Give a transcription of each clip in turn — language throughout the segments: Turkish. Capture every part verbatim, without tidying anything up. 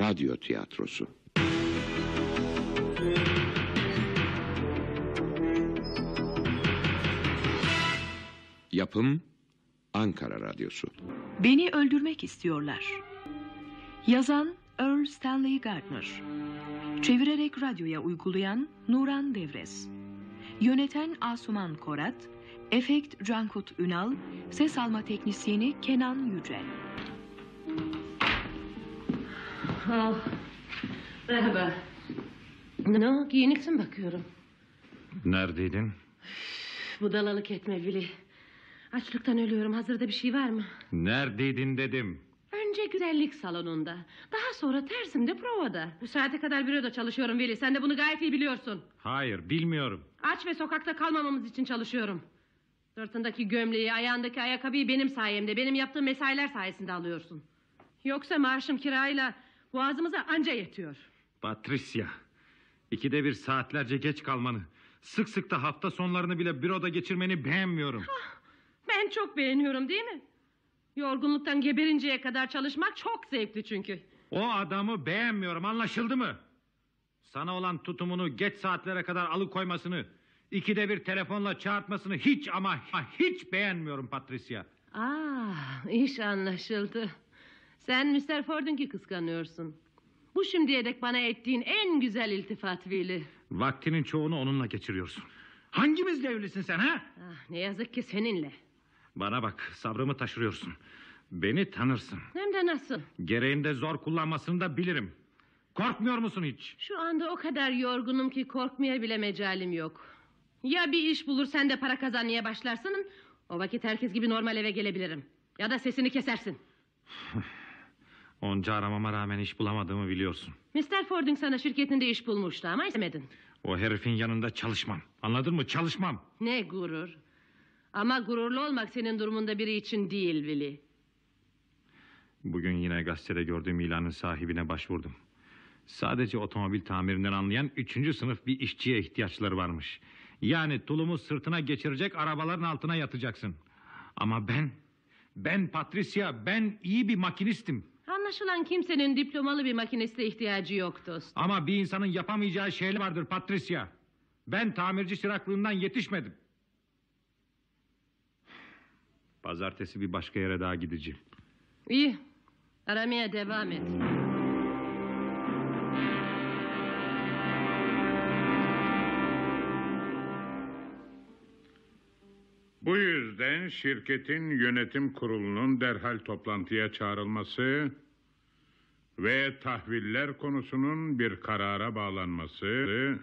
Radyo tiyatrosu. Yapım Ankara Radyosu. Beni öldürmek istiyorlar. Yazan Earl Stanley Gardner. Çevirerek radyoya uygulayan Nuran Devrez. Yöneten Asuman Korat. Efekt Cankut Ünal. Ses alma teknisyeni Kenan Yücel. Oh, merhaba. Ne o, giyiniksin bakıyorum. Neredeydin? Budalalık etme Vili. Açlıktan ölüyorum, hazırda bir şey var mı? Neredeydin dedim. Önce güzellik salonunda, daha sonra tersimde provada. Bu saate kadar büroda çalışıyorum Vili, sen de bunu gayet iyi biliyorsun. Hayır, bilmiyorum. Aç ve sokakta kalmamamız için çalışıyorum. Sırtındaki gömleği, ayağındaki ayakkabıyı benim sayemde, benim yaptığım mesailer sayesinde alıyorsun. Yoksa maaşım kirayla boğazımıza anca yetiyor. Patricia, ikide bir saatlerce geç kalmanı, sık sık da hafta sonlarını bile büroda geçirmeni beğenmiyorum. Hah, ben çok beğeniyorum değil mi? Yorgunluktan geberinceye kadar çalışmak çok zevkli çünkü. O adamı beğenmiyorum, anlaşıldı mı? Sana olan tutumunu, geç saatlere kadar alıkoymasını, ikide bir telefonla çağırtmasını hiç ama hiç beğenmiyorum Patricia. Aa, iş anlaşıldı. Sen mister Ford'unki kıskanıyorsun. Bu şimdiye dek bana ettiğin en güzel iltifat Willy. Vaktinin çoğunu onunla geçiriyorsun. Hangimizle evlisin sen ha? Ah, ne yazık ki seninle. Bana bak, sabrımı taşırıyorsun. Beni tanırsın. Hem de nasıl? Gereğinde zor kullanmasını da bilirim. Korkmuyor musun hiç? Şu anda o kadar yorgunum ki korkmaya bile mecalim yok. Ya bir iş bulur sen de para kazanmaya başlarsın, o vakit herkes gibi normal eve gelebilirim. Ya da sesini kesersin. Onca aramama rağmen iş bulamadığımı biliyorsun. mister Fording sana şirketinde iş bulmuştu ama istemedin. O herifin yanında çalışmam. Anladın mı? Çalışmam. Ne gurur. Ama gururlu olmak senin durumunda biri için değil Willy. Bugün yine gazetede gördüğüm ilanın sahibine başvurdum. Sadece otomobil tamirinden anlayan üçüncü sınıf bir işçiye ihtiyaçları varmış. Yani tulumu sırtına geçirecek, arabaların altına yatacaksın. Ama ben, ben Patricia, ben iyi bir makinistim. Anlaşılan kimsenin diplomalı bir makiniste ihtiyacı yok dostum. Ama bir insanın yapamayacağı şeyler vardır Patricia. Ben tamirci çıraklığından yetişmedim. Pazartesi bir başka yere daha gideceğim. İyi, aramaya devam et. Bu yüzden şirketin yönetim kurulunun derhal toplantıya çağrılması ve tahviller konusunun bir karara bağlanması...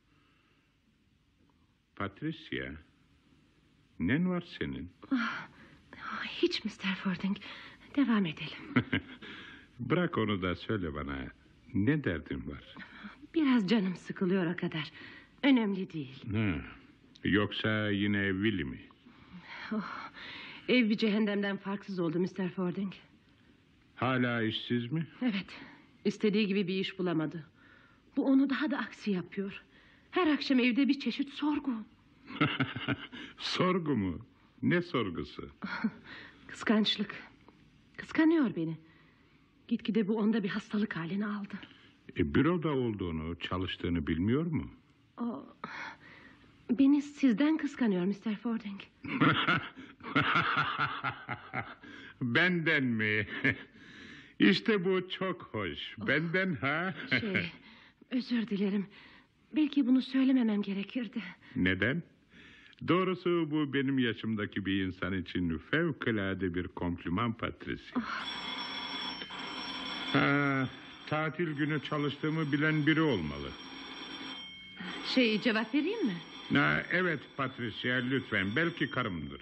Patricia, nen var senin? Ah, hiç mister Fording, devam edelim. Bırak onu da söyle bana, ne derdin var? Biraz canım sıkılıyor o kadar, önemli değil. Ha, yoksa yine Willy mi? Oh, ev bir cehennemden farksız oldu mister Fording. Hala işsiz mi? Evet, istediği gibi bir iş bulamadı. Bu onu daha da aksi yapıyor. Her akşam evde bir çeşit sorgu. Sorgu mu? Ne sorgusu? Kıskançlık. Kıskanıyor beni. Gitgide bu onda bir hastalık halini aldı. E, büroda olduğunu, çalıştığını bilmiyor mu? O, beni sizden kıskanıyor mister Fording. Benden mi? İşte bu çok hoş. Benden ha? Şey, özür dilerim. Belki bunu söylememem gerekirdi. Neden? Doğrusu bu benim yaşımdaki bir insan için fevkalade bir kompliman Patricia. Oh. Ha, tatil günü çalıştığımı bilen biri olmalı. Şey, cevap vereyim mi? Ha, evet Patricia, lütfen, belki karımdır.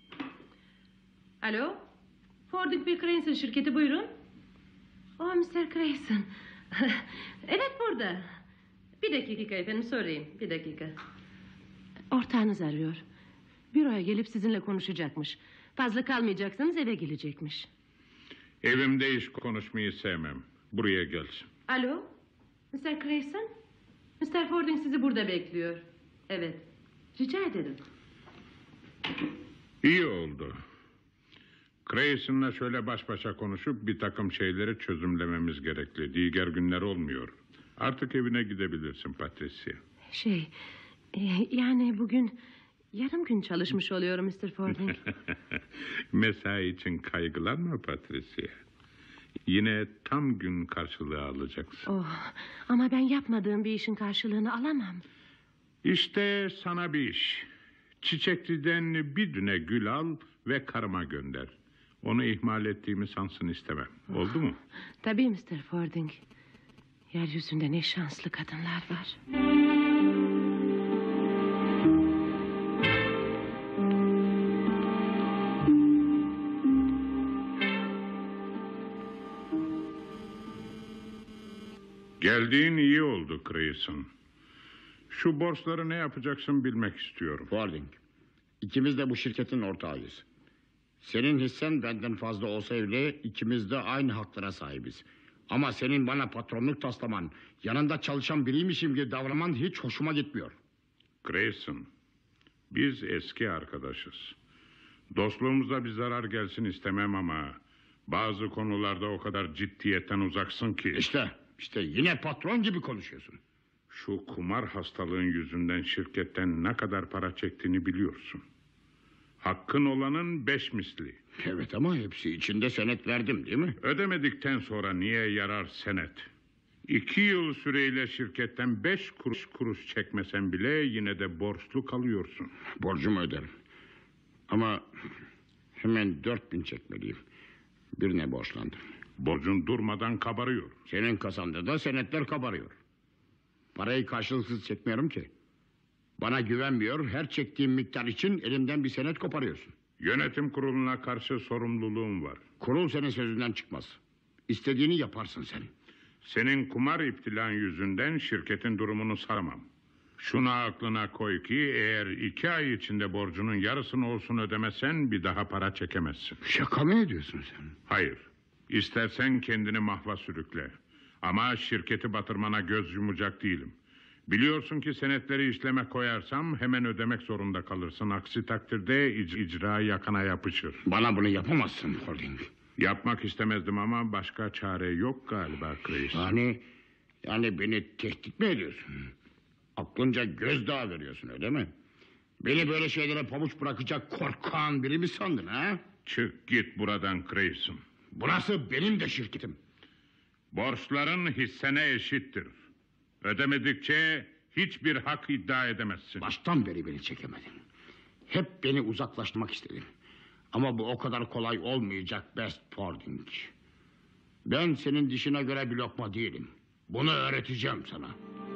Alo, Fording ve Cranston şirketi, buyurun. Oh, mister Cranston. Evet, burada. Bir dakika efendim, sorayım, bir dakika. Ortağınız arıyor. Büroya gelip sizinle konuşacakmış. Fazla kalmayacaksanız eve gelecekmiş. Evimde iş konuşmayı sevmem. Buraya gelsin. Alo, mister Cranston. mister Fording sizi burada bekliyor. Evet, rica ederim. İyi oldu. Grayson'la şöyle baş başa konuşup bir takım şeyleri çözümlememiz gerekli. Diğer günler olmuyor. Artık evine gidebilirsin Patricia. Şey, e, yani bugün yarım gün çalışmış oluyorum mister Fording. Mesai için kaygılanma Patricia. Yine tam gün karşılığı alacaksın. Oh, ama ben yapmadığım bir işin karşılığını alamam. İşte sana bir iş. Çiçekli'den bir düne gül al ve karıma gönder. Onu ihmal ettiğimi sansın istemem. Oldu mu? Tabii mister Fording. Yeryüzünde ne şanslı kadınlar var. Geldiğin iyi oldu Grayson. Şu borçları ne yapacaksın bilmek istiyorum. Fording, ikimiz de bu şirketin ortağıyız. Senin hissen benden fazla olsa bile ikimiz de aynı haklara sahibiz. Ama senin bana patronluk taslaman, yanında çalışan biriymişim gibi davranman hiç hoşuma gitmiyor. Grayson, biz eski arkadaşız. Dostluğumuza bir zarar gelsin istemem ama bazı konularda o kadar ciddiyetten uzaksın ki. İşte, işte yine patron gibi konuşuyorsun. Şu kumar hastalığın yüzünden şirketten ne kadar para çektiğini biliyorsun. Hakkın olanın beş misli. Evet ama hepsi içinde senet verdim değil mi? Ödemedikten sonra niye yarar senet? İki yıl süreyle şirketten beş kuruş kuruş çekmesen bile yine de borçlu kalıyorsun. Borcumu öderim. Ama hemen dört bin çekmeliyim. Birine borçlandım. Borcun durmadan kabarıyor. Senin kasanda da senetler kabarıyor. Parayı karşılıksız çekmiyorum ki. Bana güvenmiyor, her çektiğim miktar için elimden bir senet koparıyorsun. Yönetim kuruluna karşı sorumluluğum var. Kurul senin sözünden çıkmaz. İstediğini yaparsın sen. Senin kumar iptilan yüzünden şirketin durumunu saramam. Şunu aklına koy ki eğer iki ay içinde borcunun yarısını olsun ödemezsen bir daha para çekemezsin. Şaka mı ediyorsun sen? Hayır. İstersen kendini mahva sürükle. Ama şirketi batırmana göz yumacak değilim. Biliyorsun ki senetleri işleme koyarsam hemen ödemek zorunda kalırsın. Aksi takdirde ic- icra yakana yapışır. Bana bunu yapamazsın Fording. Yapmak istemezdim ama başka çare yok galiba Grayson. Yani, yani beni tehdit mi ediyorsun? Aklınca gözdağı veriyorsun öyle mi? Beni böyle şeylere pabuç bırakacak korkan biri mi sandın ha? Çık git buradan Grayson. Burası benim de şirketim. Borçların hissene eşittir. Ödemedikçe hiçbir hak iddia edemezsin. Baştan beri beni çekemedin. Hep beni uzaklaştırmak istedin. Ama bu o kadar kolay olmayacak Best Fording. Ben senin dişine göre bir lokma değilim. Bunu öğreteceğim sana.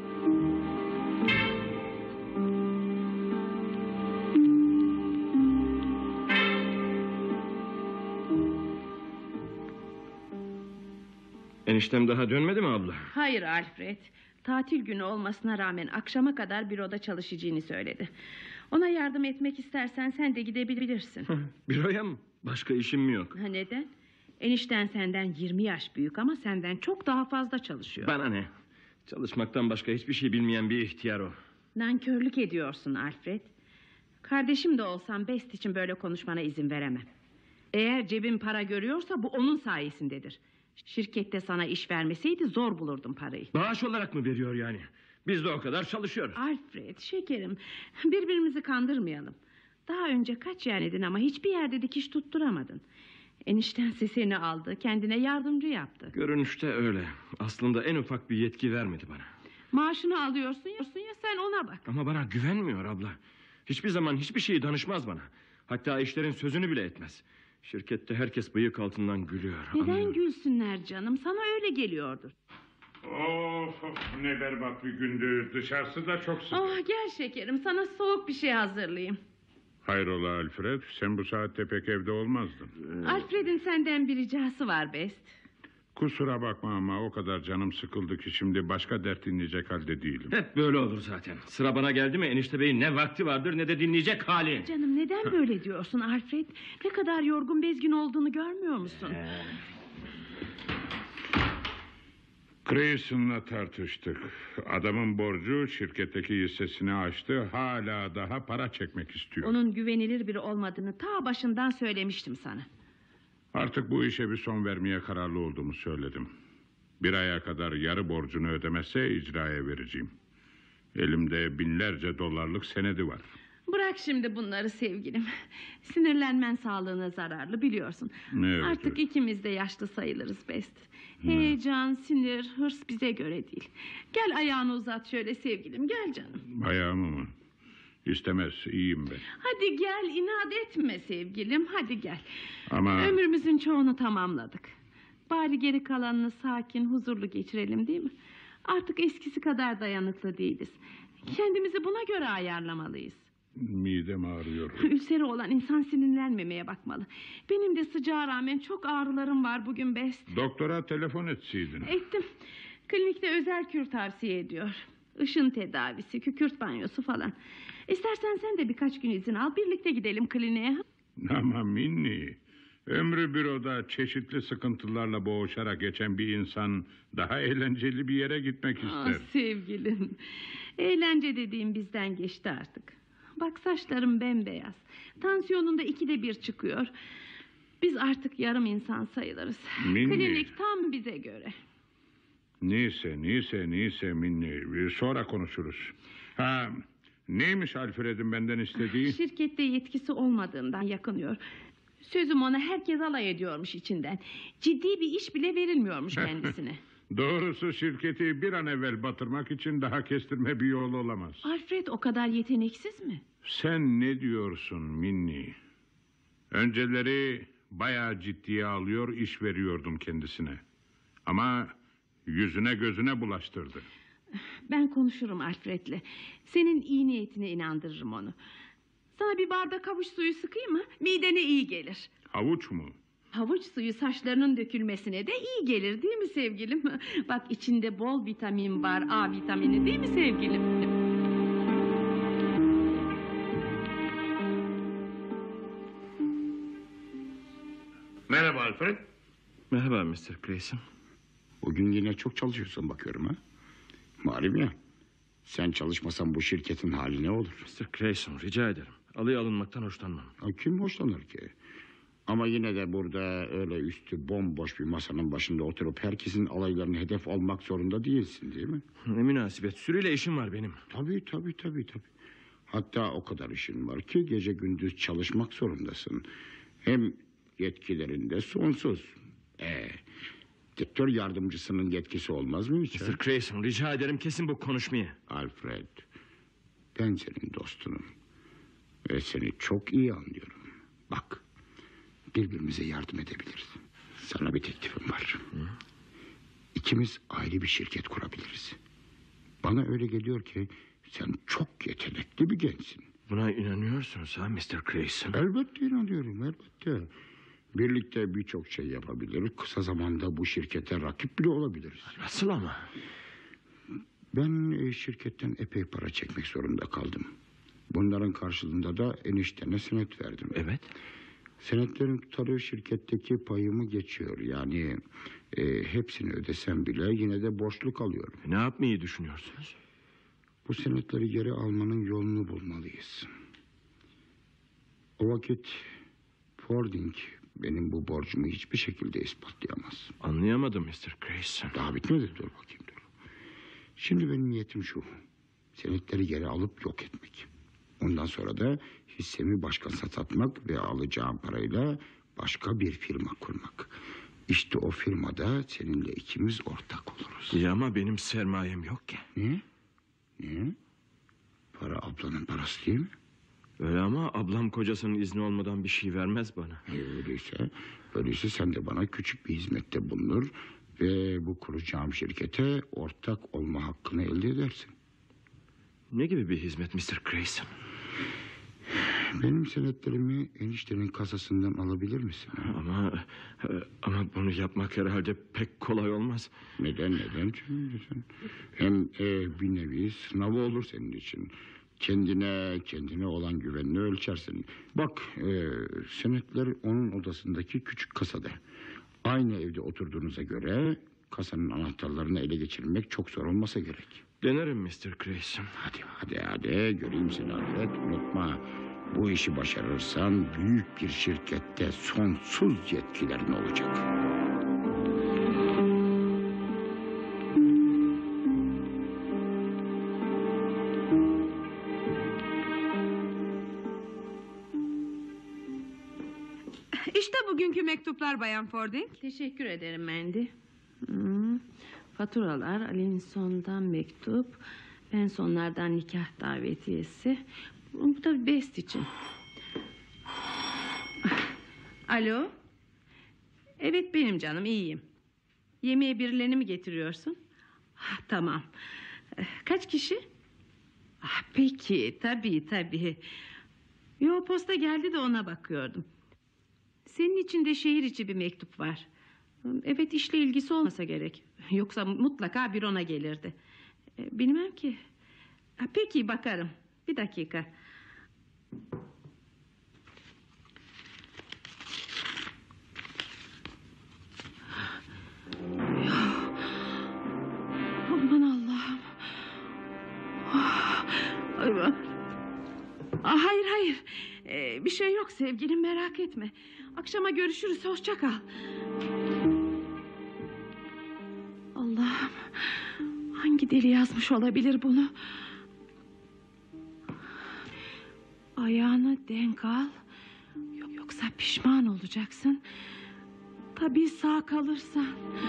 Eniştem daha dönmedi mi abla? Hayır Alfred. Tatil günü olmasına rağmen akşama kadar büroda çalışacağını söyledi. Ona yardım etmek istersen sen de gidebilirsin. Büroya mı? Başka işim mi yok? Ha, neden? Enişten senden yirmi yaş büyük ama senden çok daha fazla çalışıyor. Bana ne? Çalışmaktan başka hiçbir şey bilmeyen bir ihtiyar o. Nankörlük ediyorsun Alfred. Kardeşim de olsam Best için böyle konuşmana izin veremem. Eğer cebin para görüyorsa bu onun sayesindedir. Şirkette sana iş vermeseydi zor bulurdum parayı. Maaş olarak mı veriyor yani? Biz de o kadar çalışıyoruz. Alfred şekerim, birbirimizi kandırmayalım. Daha önce kaç yenedin ama hiçbir yerde dikiş tutturamadın. Eniştense seni aldı, kendine yardımcı yaptı. Görünüşte öyle. Aslında en ufak bir yetki vermedi bana. Maaşını alıyorsun ya, ya sen ona bak. Ama bana güvenmiyor abla. Hiçbir zaman hiçbir şeyi danışmaz bana. Hatta işlerin sözünü bile etmez. Şirkette herkes bıyık altından gülüyor. Neden anlıyorum. gülsünler canım? Sana öyle geliyordur. Of, of ne berbat bir gündü. Dışarısı da çok sıcak. Oh, gel şekerim, sana soğuk bir şey hazırlayayım. Hayrola Alfred, sen bu saatte pek evde olmazdın. Alfred'in senden bir ricası var Best. Kusura bakma ama o kadar canım sıkıldı ki şimdi başka dert dinleyecek halde değilim. Hep böyle olur zaten. Sıra bana geldi mi enişte beyin ne vakti vardır ne de dinleyecek hali. Canım neden böyle diyorsun Alfred? Ne kadar yorgun bezgin olduğunu görmüyor musun? Grayson'la tartıştık. Adamın borcu şirketteki hissesini aştı. Hala daha para çekmek istiyor. Onun güvenilir biri olmadığını ta başından söylemiştim sana. Artık bu işe bir son vermeye kararlı olduğumu söyledim. Bir aya kadar yarı borcunu ödemezse icraya vereceğim. Elimde binlerce dolarlık senedi var. Bırak şimdi bunları sevgilim. Sinirlenmen sağlığına zararlı biliyorsun. Evet, Artık evet. ikimiz de yaşlı sayılırız Best. Heyecan, sinir, hırs bize göre değil. Gel ayağını uzat şöyle sevgilim, gel canım. Ayağımı mı? İstemez, iyiyim ben. Hadi gel, inat etme sevgilim, hadi gel. Ama Ömrümüzün çoğunu tamamladık. Bari geri kalanını sakin, huzurlu geçirelim değil mi? Artık eskisi kadar dayanıklı değiliz. Kendimizi buna göre ayarlamalıyız. midem ağrıyor. Ülseri olan insan sinirlenmemeye bakmalı. Benim de sıcağa rağmen çok ağrılarım var bugün Best. Doktora telefon etseydin. Ettim. Klinikte özel kür tavsiye ediyor. Işın tedavisi, kükürt banyosu falan. İstersen sen de birkaç gün izin al, birlikte gidelim kliniğe. Ama Minni, ömrü büroda çeşitli sıkıntılarla boğuşarak geçen bir insan daha eğlenceli bir yere gitmek Ah ister. sevgilim. Eğlence dediğim bizden geçti artık. Bak saçlarım bembeyaz. Tansiyonunda ikide bir çıkıyor. Biz artık yarım insan sayılırız. Minni. Klinik tam bize göre. Neyse, neyse, neyse Minni. Sonra konuşuruz. Ha, neymiş Alfred'in benden istediği? Şirkette yetkisi olmadığından yakınıyor. Sözüm ona herkes alay ediyormuş içinden. Ciddi bir iş bile verilmiyormuş kendisine. Doğrusu şirketi bir an evvel batırmak için daha kestirme bir yol olamaz. Alfred o kadar yeteneksiz mi? Sen ne diyorsun Minni? Önceleri bayağı ciddiye alıyor, iş veriyordum kendisine. Ama yüzüne gözüne bulaştırdı. Ben konuşurum Alfred'le. Senin iyi niyetine inandırırım onu. Sana bir bardak havuç suyu sıkayım mı? Midene iyi gelir. Havuç mu? Havuç suyu saçlarının dökülmesine de iyi gelir değil mi sevgilim? Bak içinde bol vitamin var, A vitamini değil mi sevgilim? Merhaba Alfred. Merhaba mister Grayson. Bugün yine çok çalışıyorsun bakıyorum ha. Malum ya. Sen çalışmasan bu şirketin hali ne olur? mister Grayson rica ederim. Alıya alınmaktan hoşlanmam. Ha, kim hoşlanır ki? Ama yine de burada öyle üstü bomboş bir masanın başında oturup herkesin alaylarını hedef almak zorunda değilsin değil mi? Ne münasebet, sürüyle işim var benim. Tabii tabii tabii tabii. Hatta o kadar işin var ki gece gündüz çalışmak zorundasın. Hem yetkilerin de sonsuz. Ee, direktör yardımcısının yetkisi olmaz mı hiç? mister Grayson rica ederim kesin bu konuşmayı. Alfred, ben senin dostunum. Ve seni çok iyi anlıyorum. Bak, birbirimize yardım edebiliriz. Sana bir teklifim var. Hı? İkimiz ayrı bir şirket kurabiliriz. Bana öyle geliyor ki sen çok yetenekli bir gençsin. Buna inanıyorsunuz ha mister Grayson? Elbette inanıyorum, elbette. Birlikte birçok şey yapabilir. Kısa zamanda bu şirkete rakip bile olabiliriz. Nasıl ama? Ben e, şirketten epey para çekmek zorunda kaldım. Bunların karşılığında da eniştene senet verdim. Evet. Senetlerin tutarı şirketteki payımı geçiyor. Yani e, hepsini ödesem bile yine de borçlu kalıyorum. Ne yapmayı düşünüyorsunuz? Bu senetleri geri almanın yolunu bulmalıyız. O vakit Fording benim bu borcumu hiçbir şekilde ispatlayamaz. Anlayamadım mister Grayson. Daha bitmedi, dur bakayım dur. Şimdi benim niyetim şu. Senetleri geri alıp yok etmek. Ondan sonra da hissemi başkasına satmak ve alacağım parayla başka bir firma kurmak. İşte o firmada seninle ikimiz ortak oluruz. İyi ama benim sermayem yok ki. Niye? Niye? Para ablanın parası değil mi? Öyle ama ablam kocasının izni olmadan bir şey vermez bana. E, öyleyse, öyleyse sen de bana küçük bir hizmette bulunur ve bu kuracağım şirkete ortak olma hakkını elde edersin. Ne gibi bir hizmet mister Grayson? Benim senetlerimi eniştenin kasasından alabilir misin? Ama ama bunu yapmak herhalde pek kolay olmaz. Neden neden? Neden? Hem e, bir nevi sınavı olur senin için. Kendine kendine olan güvenini ölçersin. Bak e, senetler onun odasındaki küçük kasada. Aynı evde oturduğunuza göre kasanın anahtarlarını ele geçirmek çok zor olmasa gerek. Denerim mister Grayson. Hadi hadi hadi göreyim seni Alfred, unutma. Bu işi başarırsan büyük bir şirkette sonsuz yetkilerin olacak. İşte bugünkü mektuplar Bayan Fording. Teşekkür ederim Mandy. Hmm. Faturalar, Alinson'dan mektup, Bensonlardan nikah davetiyesi. Bu da Best için. Alo. Evet benim canım, iyiyim. Yemeğe birilerini mi getiriyorsun? Ah, tamam. Kaç kişi? Ah, peki tabii tabii. Yo, posta geldi de ona bakıyordum. Senin için de şehir içi bir mektup var. Evet, işle ilgisi olmasa gerek. Yoksa mutlaka bürona gelirdi. Bilmem ki. Peki bakarım. Bir dakika. Aman Allah'ım. Hayır hayır. Ee, bir şey yok sevgilim, merak etme. Akşama görüşürüz, hoşça kal. Allah'ım, hangi deli yazmış olabilir bunu? Ayağını denk al, yoksa pişman olacaksın. Tabii sağ kalırsan.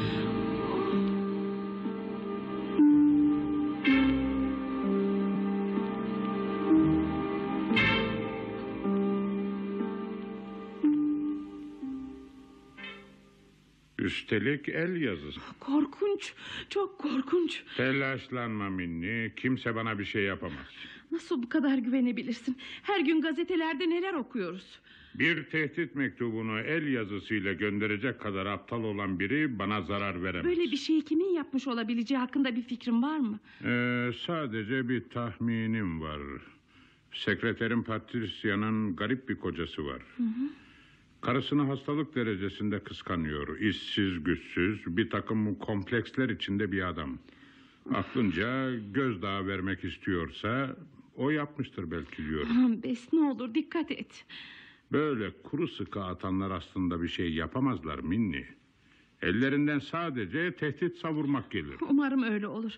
Üstelik el yazısı. Korkunç, çok korkunç. Telaşlanma Minni, kimse bana bir şey yapamaz. Nasıl bu kadar güvenebilirsin? Her gün gazetelerde neler okuyoruz? Bir tehdit mektubunu el yazısıyla gönderecek kadar aptal olan biri bana zarar veremez. Böyle bir şeyi kimin yapmış olabileceği hakkında bir fikrin var mı? Ee, sadece bir tahminim var. Sekreterim Patricia'nın garip bir kocası var. Hı hı. Karısını hastalık derecesinde kıskanıyor. İşsiz, güçsüz, bir takım kompleksler içinde bir adam. Aklınca gözdağı vermek istiyorsa o yapmıştır belki diyorum. Aman Bes, ne olur dikkat et. Böyle kuru sıkı atanlar aslında bir şey yapamazlar Minni. Ellerinden sadece tehdit savurmak gelir. Umarım öyle olur.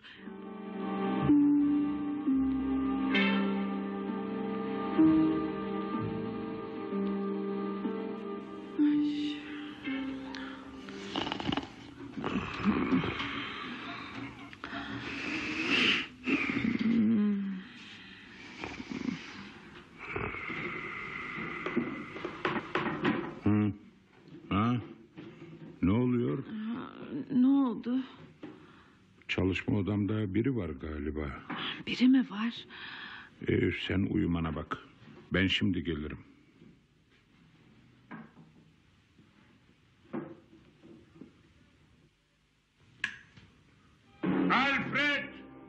Hı? Ha? Ne oluyor? Ne oldu? Çalışma odamda biri var galiba. Biri mi var? Ee, sen uyumana bak. Ben şimdi gelirim. Alfred!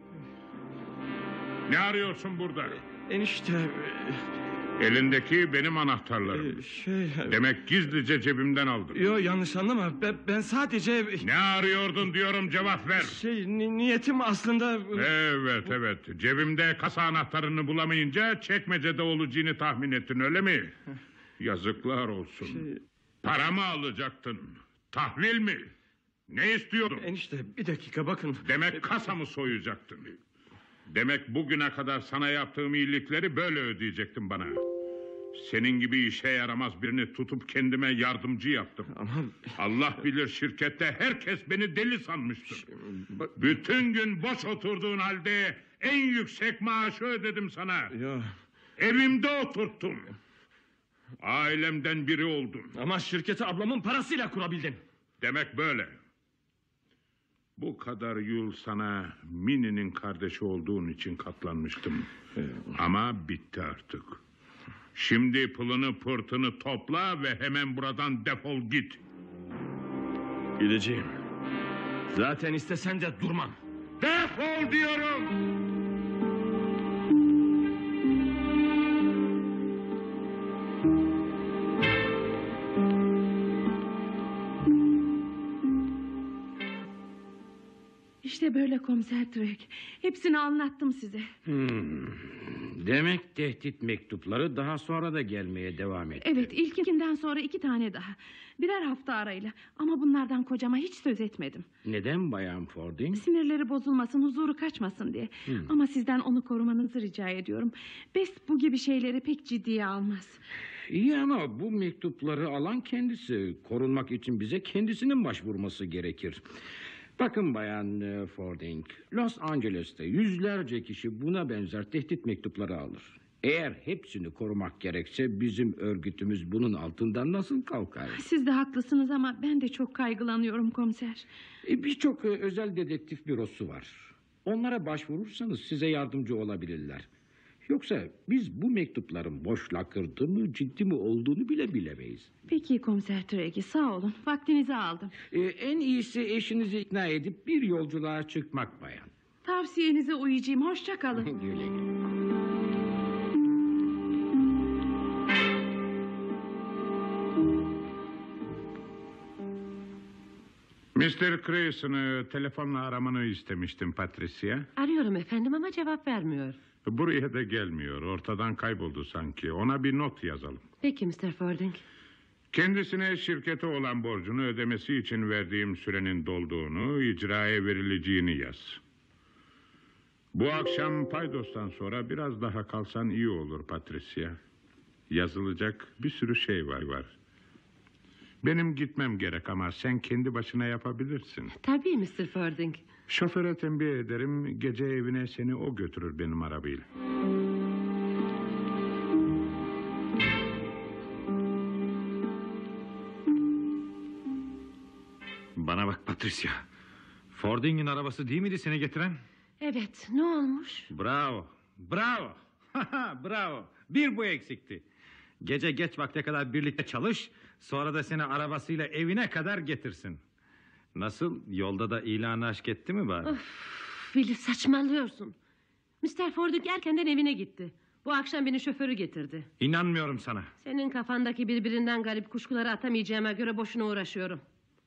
Ne arıyorsun burada? Enişte... Elindeki benim anahtarlarım. e, Şey... Demek gizlice cebimden aldın. Yo, yanlış anlama. Ben, ben sadece... Ne arıyordun diyorum, cevap ver. Şey, ni- niyetim aslında... Evet evet, cebimde kasa anahtarını bulamayınca çekmecede olacağını tahmin ettin, öyle mi? Yazıklar olsun. Şey- Para mı alacaktın? Tahvil mi? Ne istiyordun? Enişte bir dakika bakın. Demek kasamı soyacaktın. Demek bugüne kadar sana yaptığım iyilikleri böyle ödeyecektin bana. Senin gibi işe yaramaz birini tutup kendime yardımcı yaptım. Ama... Allah bilir şirkette herkes beni deli sanmıştır. Bütün gün boş oturduğun halde en yüksek maaşı ödedim sana. Ya... Evimde oturttum. Ailemden biri oldun. Ama şirketi ablamın parasıyla kurabildin. Demek böyle. Bu kadar yıl sana Minnie'nin kardeşi olduğun için katlanmıştım. Ama bitti artık. Şimdi pılını pırtını topla ve hemen buradan defol git. Gideceğim. Zaten istesen de durmam. Defol diyorum. İşte böyle komiser Drake. Hepsini anlattım size. Hmm. Demek tehdit mektupları daha sonra da gelmeye devam etti. Evet, ilkinden sonra iki tane daha. Birer hafta arayla. Ama bunlardan kocama hiç söz etmedim. Neden Bayan Fording? Sinirleri bozulmasın, huzuru kaçmasın diye. Hmm. Ama sizden onu korumanızı rica ediyorum. Best bu gibi şeyleri pek ciddiye almaz. İyi ama bu mektupları alan kendisi. Korunmak için bize kendisinin başvurması gerekir. Bakın Bayan e, Fording, Los Angeles'te yüzlerce kişi buna benzer tehdit mektupları alır. Eğer hepsini korumak gerekse bizim örgütümüz bunun altından nasıl kalkar? Siz de haklısınız ama ben de çok kaygılanıyorum komiser. E, Birçok e, özel dedektif bürosu var. Onlara başvurursanız size yardımcı olabilirler. Yoksa biz bu mektupların boş lakırdı mı ciddi mi olduğunu bile bilemeyiz. Peki komiser Tregi, sağ olun. Vaktinizi aldım. Ee, en iyisi eşinizi ikna edip bir yolculuğa çıkmak bayan. Tavsiyenize uyacağım. Hoşça kalın. Güle güle. mister Grayson'ı telefonla aramanı istemiştim Patricia. Arıyorum efendim ama cevap vermiyor. Buraya da gelmiyor. Ortadan kayboldu sanki. Ona bir not yazalım. Peki mister Fording. Kendisine şirkete olan borcunu ödemesi için verdiğim sürenin dolduğunu, icraya verileceğini yaz. Bu akşam paydostan sonra biraz daha kalsan iyi olur Patricia. Yazılacak bir sürü şey var var. Benim gitmem gerek ama sen kendi başına yapabilirsin. Tabii mister Fording. Şoföre tembih ederim, gece evine seni o götürür benim arabayla. Bana bak Patricia. Fording'in arabası değil miydi seni getiren? Evet, ne olmuş? Bravo. Bravo. Bravo. Bir bu eksikti. Gece geç vakte kadar birlikte çalış, sonra da seni arabasıyla evine kadar getirsin. Nasıl? Yolda da ilanı aşk etti mi bari? Of, Willy saçmalıyorsun. mister Fording erkenden evine gitti. Bu akşam beni şoförü getirdi. İnanmıyorum sana. Senin kafandaki birbirinden garip kuşkuları atamayacağıma göre boşuna uğraşıyorum.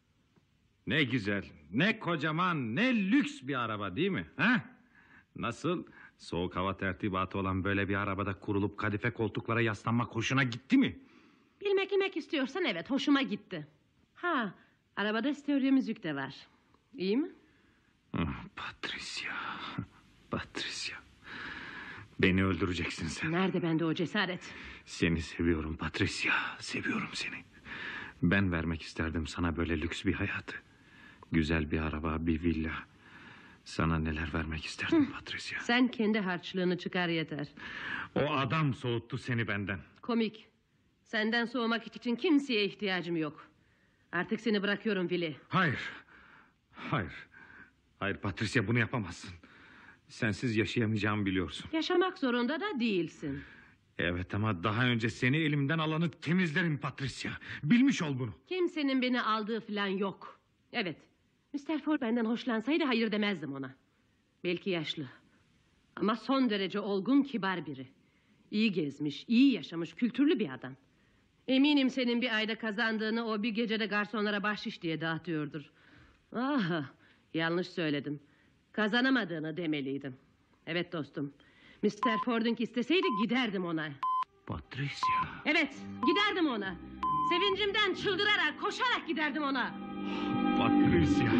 Ne güzel, ne kocaman, ne lüks bir araba değil mi? Ha? Nasıl? Soğuk hava tertibatı olan böyle bir arabada kurulup kadife koltuklara yaslanmak hoşuna gitti mi? Bilmek bilmek istiyorsan evet, hoşuma gitti. Ha, arabada stereo müzik de var. İyi mi? Ah, Patricia, Patricia. Beni öldüreceksin sen. Nerede bende o cesaret? Seni seviyorum Patricia, seviyorum seni. Ben vermek isterdim sana böyle lüks bir hayatı. Güzel bir araba, bir villa. Sana neler vermek isterdim Hı. Patricia. Sen kendi harçlığını çıkar yeter. O adam soğuttu seni benden. Komik. Senden soğumak için kimseye ihtiyacım yok. Artık seni bırakıyorum Willy. Hayır. Hayır. Hayır Patricia, bunu yapamazsın. Sensiz yaşayamayacağımı biliyorsun. Yaşamak zorunda da değilsin. Evet ama daha önce seni elimden alanı temizlerim Patricia. Bilmiş ol bunu. Kimsenin beni aldığı falan yok. Evet. mister Ford benden hoşlansaydı hayır demezdim ona. Belki yaşlı. Ama son derece olgun, kibar biri. İyi gezmiş, iyi yaşamış, kültürlü bir adam. Eminim senin bir ayda kazandığını o bir gecede garsonlara bahşiş diye dağıtıyordur. Ah, yanlış söyledim. Kazanamadığını demeliydim. Evet dostum. mister Fording isteseydi giderdim ona. Patricia. Evet, giderdim ona. Sevincimden çıldırarak, koşarak giderdim ona. Patricia.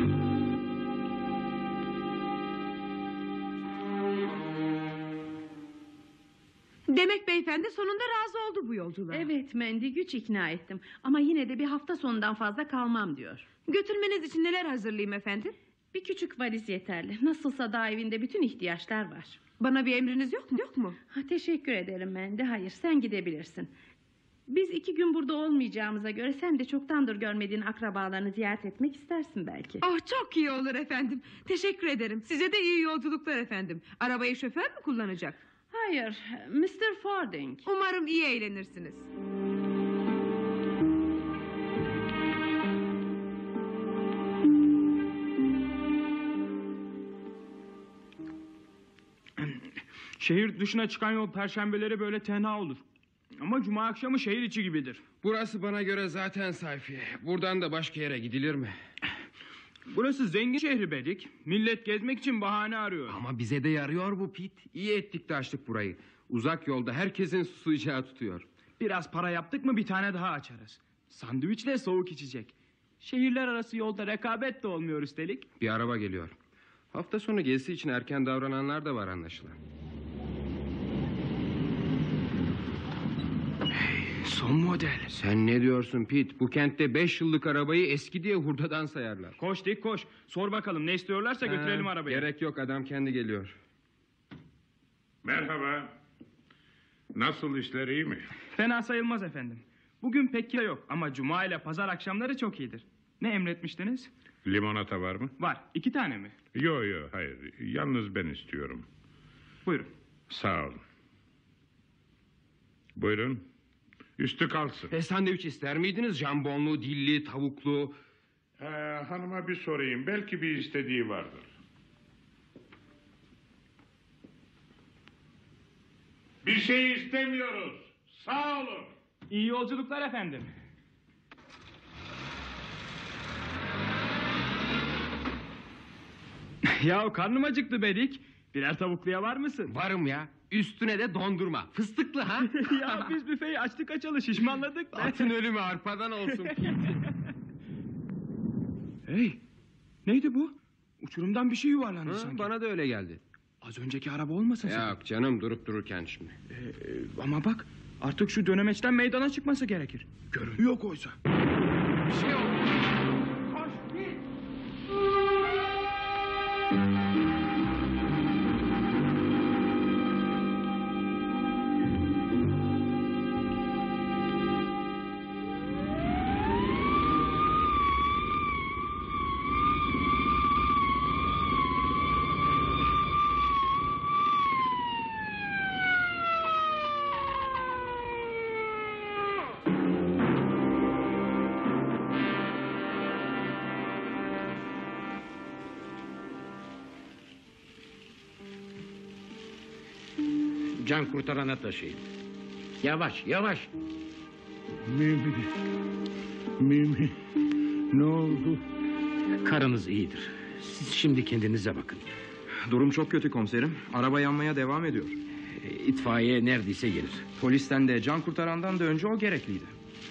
Demek beyefendi sonunda razı oldu bu yolculuğa. Evet Mandy, güç ikna ettim. Ama yine de bir hafta sonundan fazla kalmam diyor. Götürmeniz için neler hazırlayayım efendim? Bir küçük valiz yeterli. Nasılsa daha evinde bütün ihtiyaçlar var. Bana bir emriniz yok mu? Yok mu? Ha, teşekkür ederim Mandy. Hayır, sen gidebilirsin. Biz iki gün burada olmayacağımıza göre sen de çoktandır görmediğin akrabalarını ziyaret etmek istersin belki. Oh, çok iyi olur efendim. Teşekkür ederim. Size de iyi yolculuklar efendim. Arabayı şoför mü kullanacak? Hayır, mister Fording. Umarım iyi eğlenirsiniz. Şehir dışına çıkan yol perşembeleri böyle tenha olur. Ama cuma akşamı şehir içi gibidir. Burası bana göre zaten sayfiye. Buradan da başka yere gidilir mi? Burası zengin şehri Bedik. Millet gezmek için bahane arıyor. Ama bize de yarıyor bu Pit. İyi ettik de açtık burayı. Uzak yolda herkesin susayacağı tutuyor. Biraz para yaptık mı bir tane daha açarız. Sandviçle soğuk içecek. Şehirler arası yolda rekabet de olmuyor üstelik. Bir araba geliyor. Hafta sonu gezisi için erken davrananlar da var anlaşılan. Hey, son model. Sen ne diyorsun Pete? Bu kentte beş yıllık arabayı eski diye hurdadan sayarlar. Koş Dick koş. Sor bakalım ne istiyorlarsa götürelim Ha, arabayı. Gerek yok, adam kendi geliyor. Merhaba. Nasıl, işler iyi mi? Fena sayılmaz efendim. Bugün pek kira yok ama cuma ile pazar akşamları çok iyidir. Ne emretmiştiniz? Limonata var mı? Var. İki tane mi? Yo yo, hayır. Yalnız ben istiyorum. Buyurun. Sağ olun. Buyurun. Üstü kalsın. E, sandviç ister miydiniz? Jambonlu, dilli, tavuklu. Ee, hanıma bir sorayım. Belki bir istediği vardır. Bir şey istemiyoruz. Sağ olun. İyi yolculuklar efendim. Ya karnım acıktı Bedik. Birer tavukluya var mısın? Varım ya. Üstüne de dondurma. Fıstıklı ha? Ya biz büfeyi açtık açalı şişmanladık da. Atın ölümü arpadan olsun. Hey, neydi bu? Uçurumdan bir şey yuvarlandı Ha, sanki. bana da öyle geldi. Az önceki araba olmasın sen? Yok canım, durup dururken şimdi. Ee, ama bak artık şu dönemeçten meydana çıkması gerekir. Görünüyor oysa. Bir şey oldu. Koş git. Can kurtarana taşıyın. Yavaş yavaş. Mimi. Mimi. Ne oldu? Karınız iyidir. Siz şimdi kendinize bakın. Durum çok kötü komiserim. Araba yanmaya devam ediyor. E, İtfaiye neredeyse gelir. Polisten de can kurtarandan da önce o gerekliydi.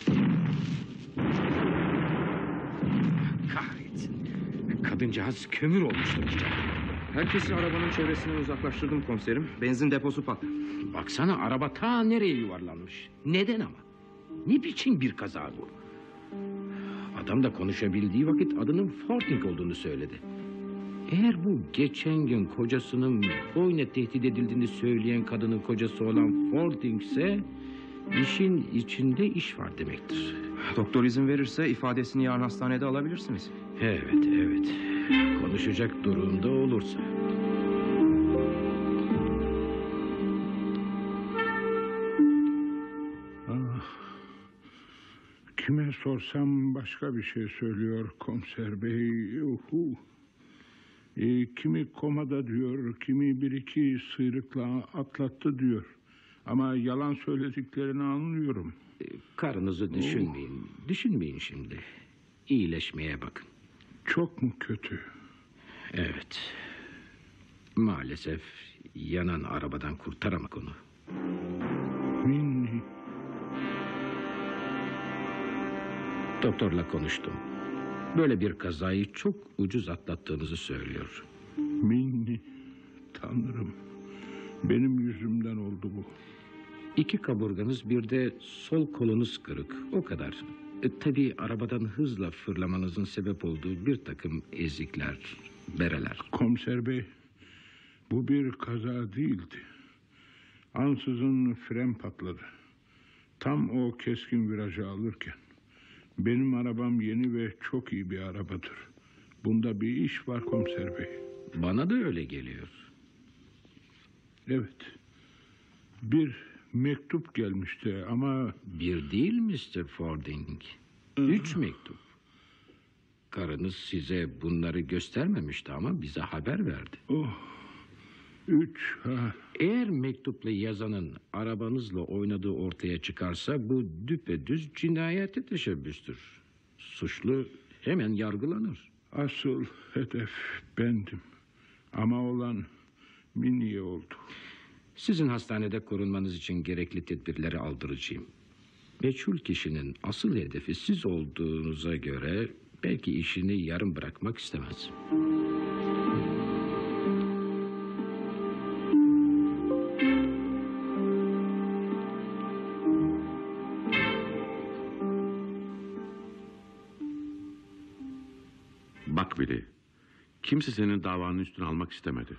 Kahretsin. Kadıncağız kömür olmuştur. Herkesi arabanın çevresinden uzaklaştırdım komiserim. Benzin deposu patladı. Baksana, araba ta nereye yuvarlanmış. Neden ama? Ne biçim bir kaza bu? Adam da konuşabildiği vakit adının Forting olduğunu söyledi. Eğer bu geçen gün kocasının boyuna tehdit edildiğini söyleyen kadının kocası olan Forting ise işin içinde iş var demektir. Doktor izin verirse ifadesini yarın hastanede alabilirsiniz. Evet, evet. Konuşacak durumda olursa. Ah. Kime sorsam başka bir şey söylüyor komiser bey. Uhu. E, kimi komada diyor, kimi bir iki sıyrıkla atlattı diyor. Ama yalan söylediklerini anlıyorum. E, Karınızı düşünmeyin. Düşünmeyin şimdi. İyileşmeye bakın. Çok mu kötü? Evet. Maalesef yanan arabadan kurtaramak onu. Minni. Doktorla konuştum. Böyle bir kazayı çok ucuz atlattığınızı söylüyor. Minni. Tanrım. Benim yüzümden oldu bu. İki kaburganız, bir de sol kolunuz kırık. O kadar. E, tabii arabadan hızla fırlamanızın sebep olduğu bir takım ezikler, bereler. Komiser bey, bu bir kaza değildi. Ansızın fren patladı. Tam o keskin virajı alırken. Benim arabam yeni ve çok iyi bir arabadır. Bunda bir iş var komiser bey. Bana da öyle geliyor. Evet. Bir mektup gelmişti ama... Bir değil mister Fording. Üç mektup. Karınız size bunları göstermemişti ama bize haber verdi. Oh, üç ha. Eğer mektupla yazanın arabanızla oynadığı ortaya çıkarsa bu düpedüz cinayete teşebbüstür. Suçlu hemen yargılanır. Asıl hedef bendim. Ama olan Minnie oldu. Sizin hastanede korunmanız için gerekli tedbirleri aldıracağım. Meçhul kişinin asıl hedefi siz olduğunuza göre belki işini yarım bırakmak istemez. Bak Willy, kimse senin davanın üstüne almak istemedi.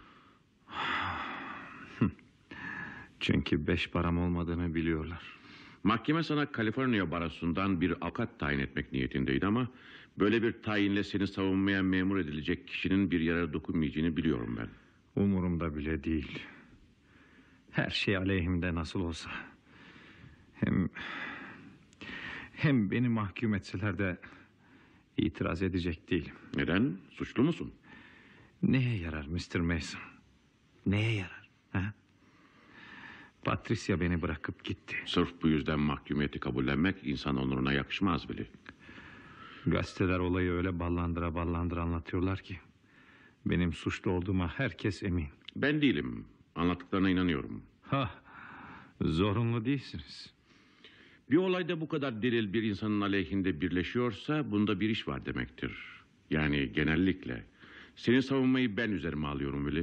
Çünkü beş param olmadığını biliyorlar. Mahkeme sana Kaliforniya barosundan bir avukat tayin etmek niyetindeydi ama... ...böyle bir tayinle seni savunmaya memur edilecek kişinin bir yarara dokunmayacağını biliyorum ben. Umurumda bile değil. Her şey aleyhimde nasıl olsa. Hem... Hem beni mahkum etseler de... itiraz edecek değilim. Neden? Suçlu musun? Neye yarar mister Mason? Neye yarar? Ha? Patricia beni bırakıp gitti. Sırf bu yüzden mahkumiyeti kabullenmek insan onuruna yakışmaz Willy. Gazeteler olayı öyle ballandıra ballandıra anlatıyorlar ki... benim suçlu olduğuma herkes emin. Ben değilim. Anlattıklarına inanıyorum. Ha, zorunlu değilsiniz. Bir olayda bu kadar delil bir insanın aleyhinde birleşiyorsa... ...bunda bir iş var demektir. Yani genellikle. Senin savunmayı ben üzerime alıyorum Willy.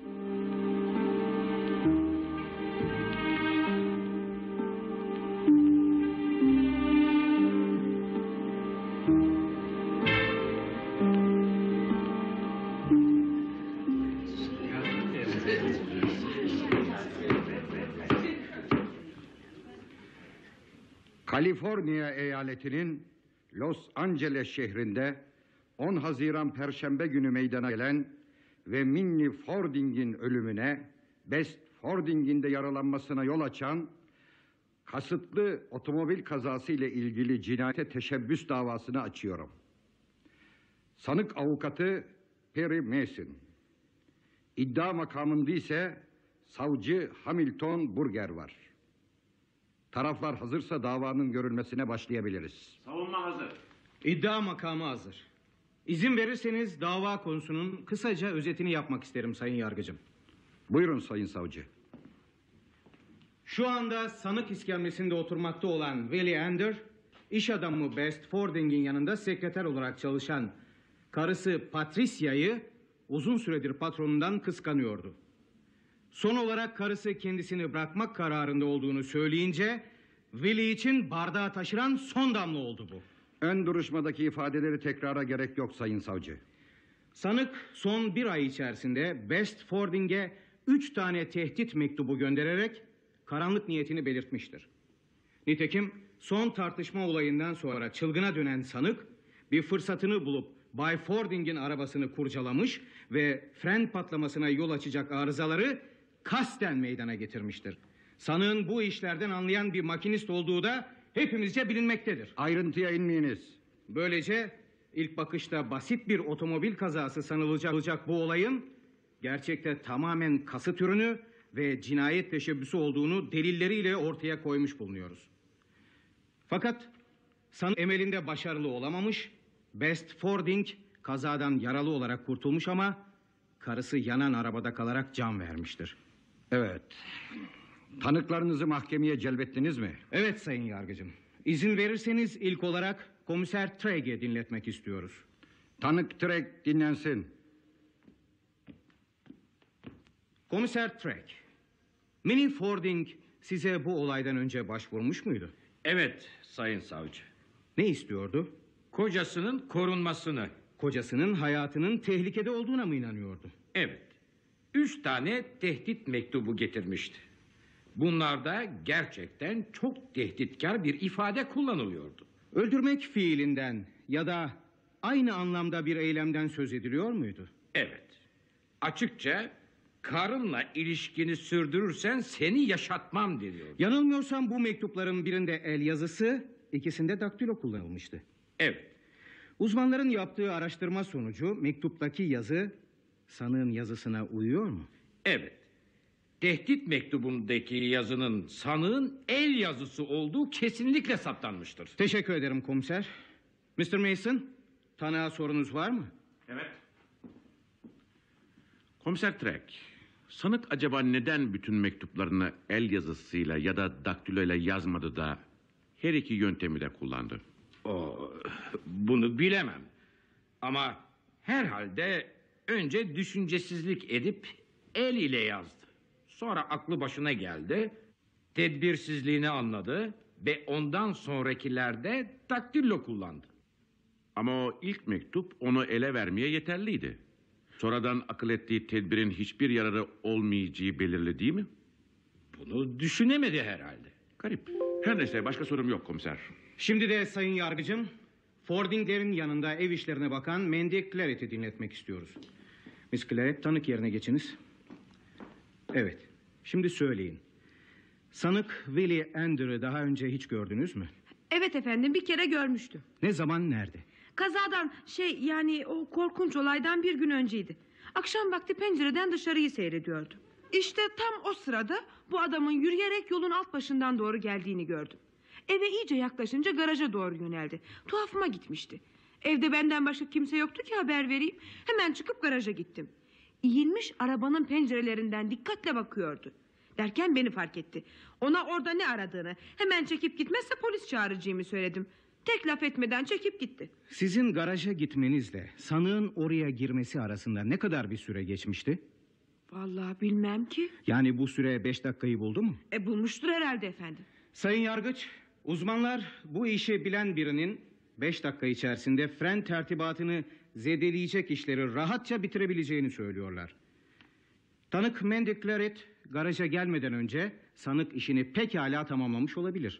Kaliforniya eyaletinin Los Angeles şehrinde on Haziran Perşembe günü meydana gelen ve Minnie Fording'in ölümüne, Bess Fording'in de yaralanmasına yol açan kasıtlı otomobil kazası ile ilgili cinayete teşebbüs davasını açıyorum. Sanık avukatı Perry Mason. İddia makamında ise savcı Hamilton Burger var. Taraflar hazırsa davanın görülmesine başlayabiliriz. Savunma hazır. İddia makamı hazır. İzin verirseniz dava konusunun kısaca özetini yapmak isterim Sayın Yargıcım. Buyurun Sayın Savcı. Şu anda sanık iskemlesinde oturmakta olan Willie Ander, iş adamı Bess Fording'in yanında sekreter olarak çalışan karısı Patricia'yı uzun süredir patronundan kıskanıyordu. Son olarak karısı kendisini bırakmak kararında olduğunu söyleyince Willie için bardağı taşıran son damla oldu bu. Ön duruşmadaki ifadeleri tekrara gerek yok Sayın Savcı. Sanık son bir ay içerisinde Bess Fording'e üç tane tehdit mektubu göndererek karanlık niyetini belirtmiştir. Nitekim son tartışma olayından sonra çılgına dönen sanık bir fırsatını bulup Bay Fording'in arabasını kurcalamış ve fren patlamasına yol açacak arızaları kasten meydana getirmiştir. Sanığın bu işlerden anlayan bir makinist olduğu da hepimizce bilinmektedir. Ayrıntıya inmeyiniz. Böylece ilk bakışta basit bir otomobil kazası sanılacak bu olayın gerçekte tamamen kasıt ürünü ve cinayet teşebbüsü olduğunu delilleriyle ortaya koymuş bulunuyoruz. Fakat sanık emelinde başarılı olamamış, Bess Fording kazadan yaralı olarak kurtulmuş ama karısı yanan arabada kalarak can vermiştir. Evet. Tanıklarınızı mahkemeye celbettiniz mi? Evet Sayın Yargıcım. İzin verirseniz ilk olarak Komiser Tragg'i dinletmek istiyoruz. Tanık Tragg dinlensin. Komiser Tragg, Minnie Fording size bu olaydan önce başvurmuş muydu? Evet Sayın Savcı. Ne istiyordu? Kocasının korunmasını. Kocasının hayatının tehlikede olduğuna mı inanıyordu? Evet. Üç tane tehdit mektubu getirmişti. Bunlarda gerçekten çok tehditkar bir ifade kullanılıyordu. Öldürmek fiilinden ya da aynı anlamda bir eylemden söz ediliyor muydu? Evet. Açıkça karınla ilişkini sürdürürsen seni yaşatmam diyordu. Yanılmıyorsam bu mektupların birinde el yazısı, ikisinde daktilo kullanılmıştı. Evet. Uzmanların yaptığı araştırma sonucu mektuptaki yazı sanığın yazısına uyuyor mu? Evet. Tehdit mektubundaki yazının sanığın el yazısı olduğu kesinlikle saptanmıştır. Teşekkür ederim komiser. mister Mason, tanığa sorunuz var mı? Evet. Komiser Tragg, Sanık acaba neden bütün mektuplarını el yazısıyla ya da daktiloyla yazmadı da her iki yöntemi de kullandı? O, bunu bilemem. Ama herhalde önce düşüncesizlik edip el ile yazdı. Sonra aklı başına geldi, tedbirsizliğini anladı ve ondan sonrakilerde daktilo kullandı. Ama o ilk mektup onu ele vermeye yeterliydi. Sonradan akıl ettiği tedbirin hiçbir yararı olmayacağı belirli değil mi? Bunu düşünemedi herhalde. Garip. Her neyse, başka sorum yok komiser. Şimdi de sayın yargıcım, Fording'lerin yanında ev işlerine bakan Mandy Claret'i dinletmek istiyoruz. Miss Claret, tanık yerine geçiniz. Evet, şimdi söyleyin. Sanık Willie Andrew'ı daha önce hiç gördünüz mü? Evet efendim, bir kere görmüştüm. Ne zaman, nerede? Kazadan şey yani o korkunç olaydan bir gün önceydi. Akşam vakti pencereden dışarıyı seyrediyordum. İşte tam o sırada bu adamın yürüyerek yolun alt başından doğru geldiğini gördüm. Eve iyice yaklaşınca garaja doğru yöneldi. Tuhafıma gitmişti. Evde benden başka kimse yoktu ki haber vereyim. Hemen çıkıp garaja gittim. Eğilmiş arabanın pencerelerinden dikkatle bakıyordu. Derken beni fark etti. Ona orada ne aradığını, hemen çekip gitmezse polis çağıracağımı söyledim. Tek laf etmeden çekip gitti. Sizin garaja gitmenizle sanığın oraya girmesi arasında ne kadar bir süre geçmişti? Vallahi bilmem ki. Yani bu süre beş dakikayı buldu mu? E bulmuştur herhalde efendim. Sayın yargıç, uzmanlar bu işi bilen birinin beş dakika içerisinde fren tertibatını zedeleyecek işleri rahatça bitirebileceğini söylüyorlar. Tanık Mandy Claret garaja gelmeden önce sanık işini pekala tamamlamış olabilir.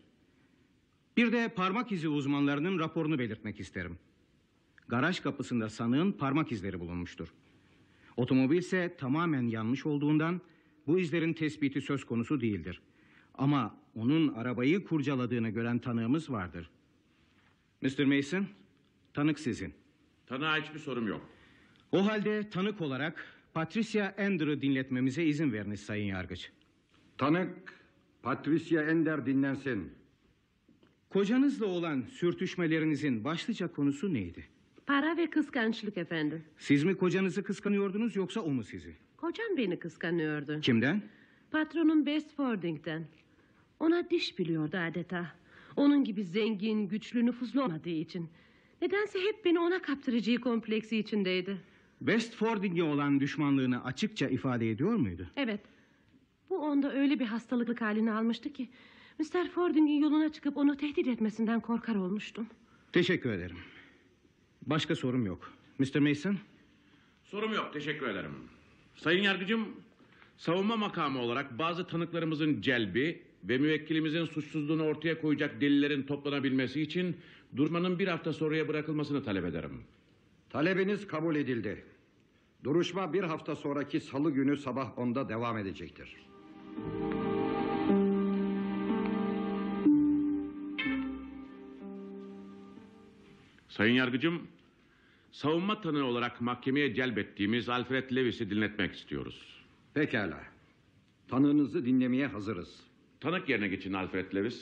Bir de parmak izi uzmanlarının raporunu belirtmek isterim. Garaj kapısında sanığın parmak izleri bulunmuştur. Otomobil ise tamamen yanmış olduğundan bu izlerin tespiti söz konusu değildir. Ama onun arabayı kurcaladığını gören tanığımız vardır. mister Mason, tanık sizin. Tanığa hiçbir sorum yok. O halde tanık olarak Patricia Ender'ı dinletmemize izin veriniz sayın yargıç. Tanık Patricia Ender dinlensin. Kocanızla olan sürtüşmelerinizin başlıca konusu neydi? Para ve kıskançlık efendim. Siz mi kocanızı kıskanıyordunuz yoksa o mu sizi? Kocam beni kıskanıyordu. Kimden? Patronum Best Fording'den. Ona diş biliyordu adeta. Onun gibi zengin, güçlü, nüfuzlu olmadığı için. Nedense hep beni ona kaptıracağı kompleksi içindeydi. West Fording'e olan düşmanlığını açıkça ifade ediyor muydu? Evet. Bu onda öyle bir hastalıklık halini almıştı ki mister Fording'in yoluna çıkıp onu tehdit etmesinden korkar olmuştum. Teşekkür ederim. Başka sorum yok. mister Mason? Sorum yok, teşekkür ederim. Sayın yargıcım, savunma makamı olarak bazı tanıklarımızın celbi ve müvekkilimizin suçsuzluğunu ortaya koyacak delillerin toplanabilmesi için duruşmanın bir hafta sonraya bırakılmasını talep ederim. Talebiniz kabul edildi. Duruşma bir hafta sonraki salı günü sabah onda devam edecektir. Sayın yargıcım, savunma tanığı olarak mahkemeye celbettiğimiz Alfred Lewis'i dinletmek istiyoruz. Pekala. Tanığınızı dinlemeye hazırız. Tanık yerine geçin Alfred Lewis.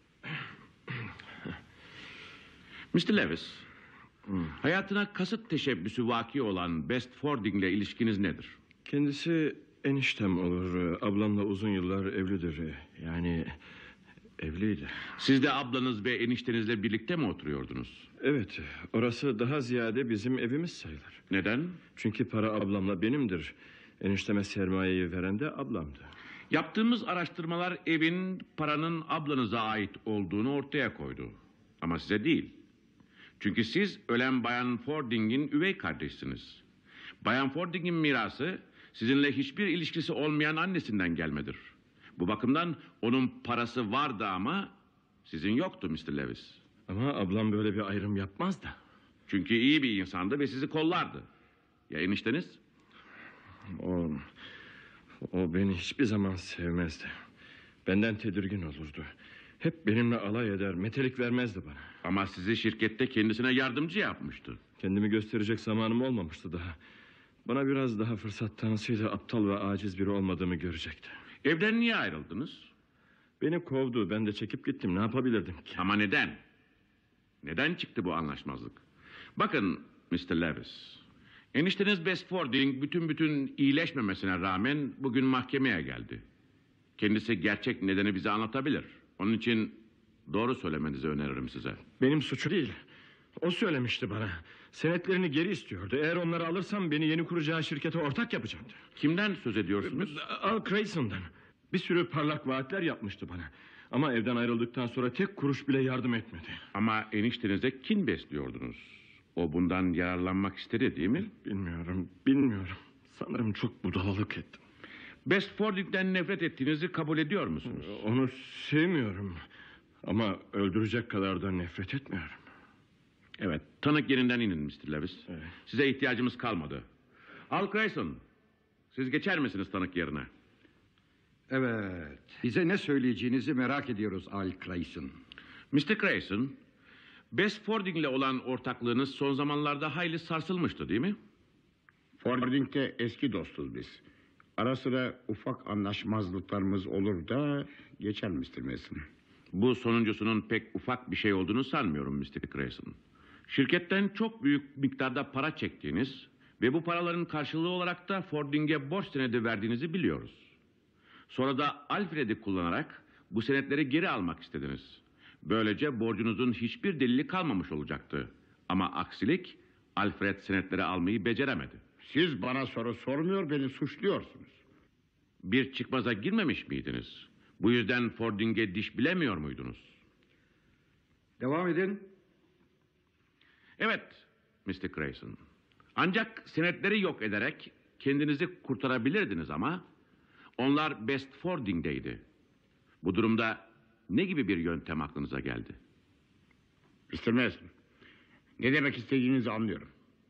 mister Lewis, hayatına kasıt teşebbüsü vaki olan Best Fording'le ilişkiniz nedir? Kendisi eniştem olur. Ablamla uzun yıllar evlidir. Yani evliydi. Siz de ablanız ve eniştenizle birlikte mi oturuyordunuz? Evet, orası daha ziyade bizim evimiz sayılır. Neden? Çünkü para ablamla benimdir. Enişteme sermayeyi veren de ablamdı. Yaptığımız araştırmalar evin paranın ablanıza ait olduğunu ortaya koydu. Ama size değil. Çünkü siz ölen Bayan Fording'in üvey kardeşsiniz. Bayan Fording'in mirası sizinle hiçbir ilişkisi olmayan annesinden gelmedir. Bu bakımdan onun parası vardı ama sizin yoktu mister Lewis. Ama ablam böyle bir ayrım yapmaz da. Çünkü iyi bir insandı ve sizi kollardı. Ya enişteniz? O, o beni hiçbir zaman sevmezdi. Benden tedirgin olurdu. Hep benimle alay eder, metelik vermezdi bana. Ama sizi şirkette kendisine yardımcı yapmıştı. Kendimi gösterecek zamanım olmamıştı daha. Bana biraz daha fırsat tanısıydı, aptal ve aciz biri olmadığımı görecekti. Evden niye ayrıldınız? Beni kovdu, ben de çekip gittim. Ne yapabilirdim ki? Ama neden? Neden çıktı bu anlaşmazlık? Bakın mister Lewis, Enişteniz Bess Fording bütün bütün iyileşmemesine rağmen bugün mahkemeye geldi. Kendisi gerçek nedeni bize anlatabilir. Onun için doğru söylemenizi öneririm size. Benim suçum değil. O söylemişti bana. Senetlerini geri istiyordu. Eğer onları alırsam beni yeni kuracağı şirkete ortak yapacaktı. Kimden söz ediyorsunuz? Al Grayson'dan. Bir sürü parlak vaatler yapmıştı bana. Ama evden ayrıldıktan sonra tek kuruş bile yardım etmedi. Ama eniştenize kin besliyordunuz. O bundan yararlanmak istedi değil mi? Bilmiyorum, bilmiyorum. Sanırım çok budalalık ettim. Bess Fording'den nefret ettiğinizi kabul ediyor musunuz? Onu sevmiyorum. Ama öldürecek kadar da nefret etmiyorum. Evet, tanık yerinden inin mister Lewis. Evet. Size ihtiyacımız kalmadı. Al Grayson, siz geçer misiniz tanık yerine? Evet, bize ne söyleyeceğinizi merak ediyoruz Al Grayson. mister Grayson, Bess Fording'le olan ortaklığınız son zamanlarda hayli sarsılmıştı değil mi? Fording'de eski dostuz biz. Ara sıra ufak anlaşmazlıklarımız olur da geçer mister Mason. Bu sonuncusunun pek ufak bir şey olduğunu sanmıyorum mister Grayson. Şirketten çok büyük miktarda para çektiğiniz ve bu paraların karşılığı olarak da Fording'e borç senedi verdiğinizi biliyoruz. Sonra da Alfred'i kullanarak bu senetleri geri almak istediniz. Böylece borcunuzun hiçbir delili kalmamış olacaktı. Ama aksilik Alfred senetleri almayı beceremedi. Siz bana soru sormuyor, beni suçluyorsunuz. Bir çıkmaza girmemiş miydiniz? Bu yüzden Fording'e diş bilemiyor muydunuz? Devam edin. Evet mister Grayson. Ancak senetleri yok ederek kendinizi kurtarabilirdiniz ama onlar Bess Fording'deydi. Bu durumda ne gibi bir yöntem aklınıza geldi? mister Mason, ne demek istediğinizi anlıyorum.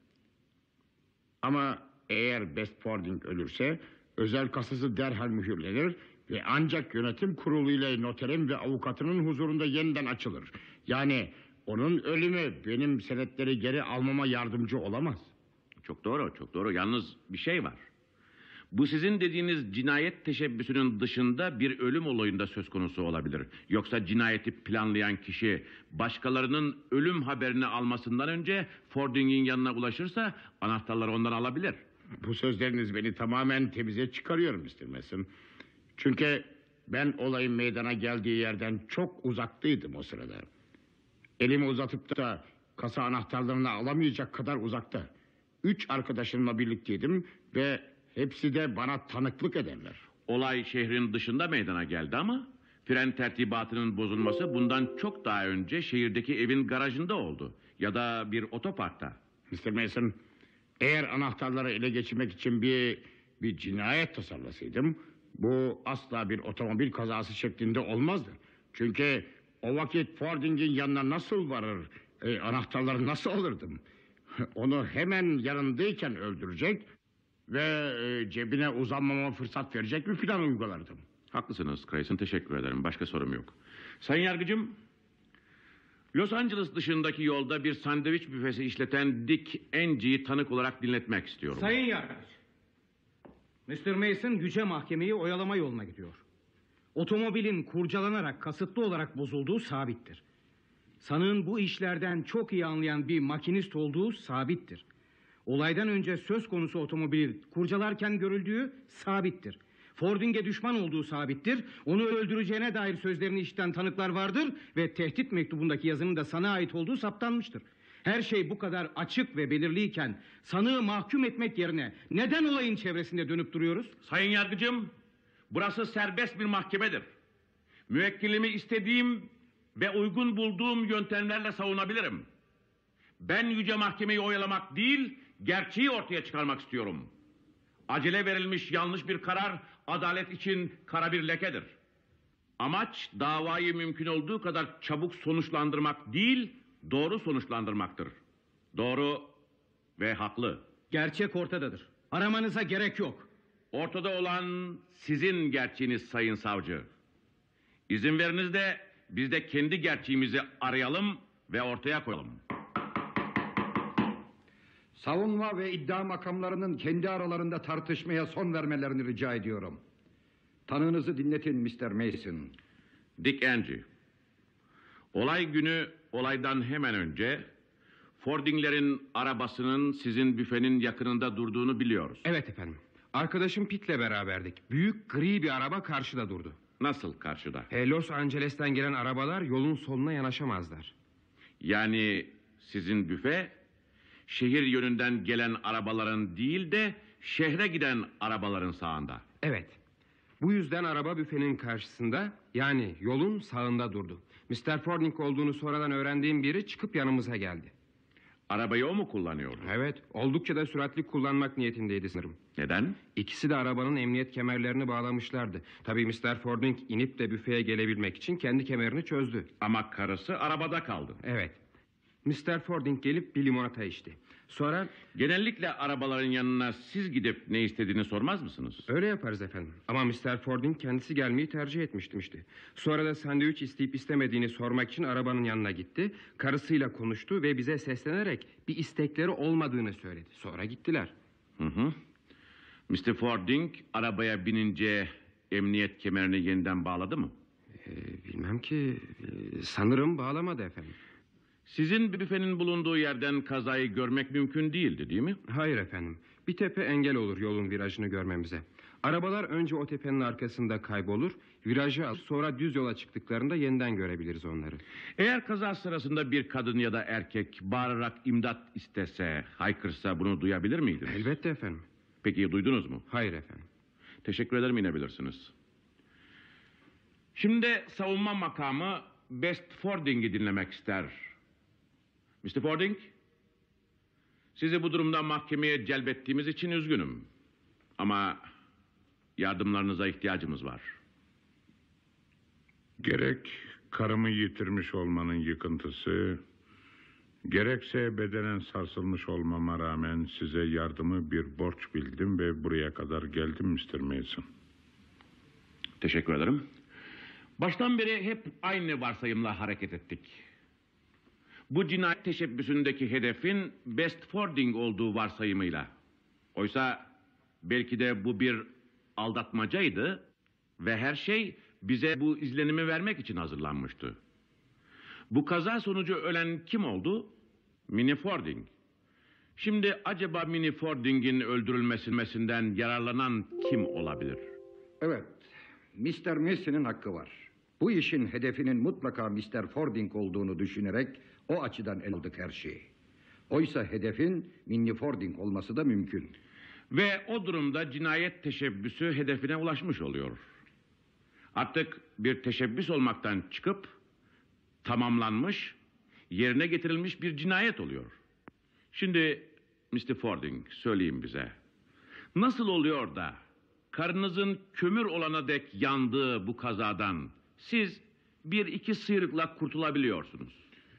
Ama eğer Bess Fording ölürse özel kasası derhal mühürlenir ve ancak yönetim kuruluyla noterin ve avukatının huzurunda yeniden açılır. Yani onun ölümü benim senetleri geri almama yardımcı olamaz. Çok doğru, çok doğru. Yalnız bir şey var. Bu sizin dediğiniz cinayet teşebbüsünün dışında bir ölüm olayında söz konusu olabilir. Yoksa cinayeti planlayan kişi başkalarının ölüm haberini almasından önce Fording'in yanına ulaşırsa anahtarları ondan alabilir. Bu sözleriniz beni tamamen temize çıkarıyor mister Mason. Çünkü ben olayın meydana geldiği yerden çok uzaktaydım o sırada. Elimi uzatıp da kasa anahtarlarını alamayacak kadar uzakta. Üç arkadaşımla birlikteydim ve hepsi de bana tanıklık ederler. Olay şehrin dışında meydana geldi ama fren tertibatının bozulması bundan çok daha önce şehirdeki evin garajında oldu. Ya da bir otoparkta. mister Mason, eğer anahtarları ele geçirmek için bir bir cinayet tasarlasaydım, bu asla bir otomobil kazası şeklinde olmazdı. Çünkü o vakit Fording'in yanına nasıl varır, e, anahtarları nasıl alırdım? Onu hemen yanındayken öldürecek ve e, cebine uzanmama fırsat verecek bir plan uygulardım. Haklısınız Grayson, teşekkür ederim. Başka sorum yok. Sayın Yargıcım, Los Angeles dışındaki yolda bir sandviç büfesi işleten Dick Angie'yi tanık olarak dinletmek istiyorum. Sayın Yargıç, mister Mason Yüce Mahkemeyi oyalama yoluna gidiyor. Otomobilin kurcalanarak kasıtlı olarak bozulduğu sabittir. Sanığın bu işlerden çok iyi anlayan bir makinist olduğu sabittir. Olaydan önce söz konusu otomobili kurcalarken görüldüğü sabittir. Fording'e düşman olduğu sabittir. Onu öldüreceğine dair sözlerini işiten tanıklar vardır ve tehdit mektubundaki yazının da sana ait olduğu saptanmıştır. Her şey bu kadar açık ve belirliyken sanığı mahkum etmek yerine neden olayın çevresinde dönüp duruyoruz? Sayın Yargıcım, burası serbest bir mahkemedir. Müvekkilimi istediğim ve uygun bulduğum yöntemlerle savunabilirim. Ben Yüce Mahkemeyi oyalamak değil, gerçeği ortaya çıkarmak istiyorum. Acele verilmiş yanlış bir karar, adalet için kara bir lekedir. Amaç davayı mümkün olduğu kadar çabuk sonuçlandırmak değil, doğru sonuçlandırmaktır. Doğru ve haklı. Gerçek ortadadır. Aramanıza gerek yok. Ortada olan sizin gerçeğiniz sayın savcı. İzin veriniz de biz de kendi gerçeğimizi arayalım ve ortaya koyalım. Savunma ve iddia makamlarının kendi aralarında tartışmaya son vermelerini rica ediyorum. Tanığınızı dinletin mister Mason. Dick Angie. Olay günü olaydan hemen önce Fording'lerin arabasının sizin büfenin yakınında durduğunu biliyoruz. Evet efendim. Arkadaşım Pit'le beraberdik. Büyük gri bir araba karşıda durdu. Nasıl karşıda? E, Los Angeles'ten gelen arabalar yolun soluna yanaşamazlar. Yani sizin büfe şehir yönünden gelen arabaların değil de şehre giden arabaların sağında. Evet. Bu yüzden araba büfenin karşısında, yani yolun sağında durdu. mister Fording olduğunu sonradan öğrendiğim biri çıkıp yanımıza geldi. Arabayı o mu kullanıyordu? Evet, oldukça da süratli kullanmak niyetindeydi sanırım. Neden? İkisi de arabanın emniyet kemerlerini bağlamışlardı. Tabii mister Fording inip de büfeye gelebilmek için kendi kemerini çözdü. Ama karısı arabada kaldı. Evet. mister Fording gelip bir limonata içti. Sonra... Genellikle arabaların yanına siz gidip ne istediğini sormaz mısınız? Öyle yaparız efendim. Ama mister Fording kendisi gelmeyi tercih etmiştim işte. Sonra da sandviç isteyip istemediğini sormak için arabanın yanına gitti. Karısıyla konuştu ve bize seslenerek bir istekleri olmadığını söyledi. Sonra gittiler. Hı hı. mister Fording arabaya binince emniyet kemerini yeniden bağladı mı? Ee, bilmem ki. Ee, sanırım bağlamadı efendim. Sizin büfenin bulunduğu yerden kazayı görmek mümkün değildi, değil mi? Hayır efendim. Bir tepe engel olur yolun virajını görmemize. Arabalar önce o tepenin arkasında kaybolur, virajı alır, sonra düz yola çıktıklarında yeniden görebiliriz onları. Eğer kaza sırasında bir kadın ya da erkek bağırarak imdat istese, haykırsa bunu duyabilir miydiniz? Elbette efendim. Peki duydunuz mu? Hayır efendim. Teşekkür ederim, inebilirsiniz. Şimdi savunma makamı Best Fording'i dinlemek ister. mister Fording, sizi bu durumda mahkemeye celbettiğimiz için üzgünüm. Ama yardımlarınıza ihtiyacımız var. Gerek karımı yitirmiş olmanın yıkıntısı, gerekse bedenen sarsılmış olmama rağmen size yardımı bir borç bildim ve buraya kadar geldim mister Mason. Teşekkür ederim. Baştan beri hep aynı varsayımla hareket ettik. Bu cinayet teşebbüsündeki hedefin Best Fording olduğu varsayımıyla. Oysa belki de bu bir aldatmacaydı ve her şey bize bu izlenimi vermek için hazırlanmıştı. Bu kaza sonucu ölen kim oldu? Minnie Fording. Şimdi acaba Minnie Fording'in öldürülmesinden yararlanan kim olabilir? Evet, mister Mason'ın hakkı var. Bu işin hedefinin mutlaka mister Fording olduğunu düşünerek o açıdan el aldık her şeyi. Oysa hedefin Minnie Fording olması da mümkün. Ve o durumda cinayet teşebbüsü hedefine ulaşmış oluyor. Artık bir teşebbüs olmaktan çıkıp tamamlanmış, yerine getirilmiş bir cinayet oluyor. Şimdi mister Fording, söyleyin bize. Nasıl oluyor da karınızın kömür olana dek yandığı bu kazadan siz bir iki sıyrıkla kurtulabiliyorsunuz?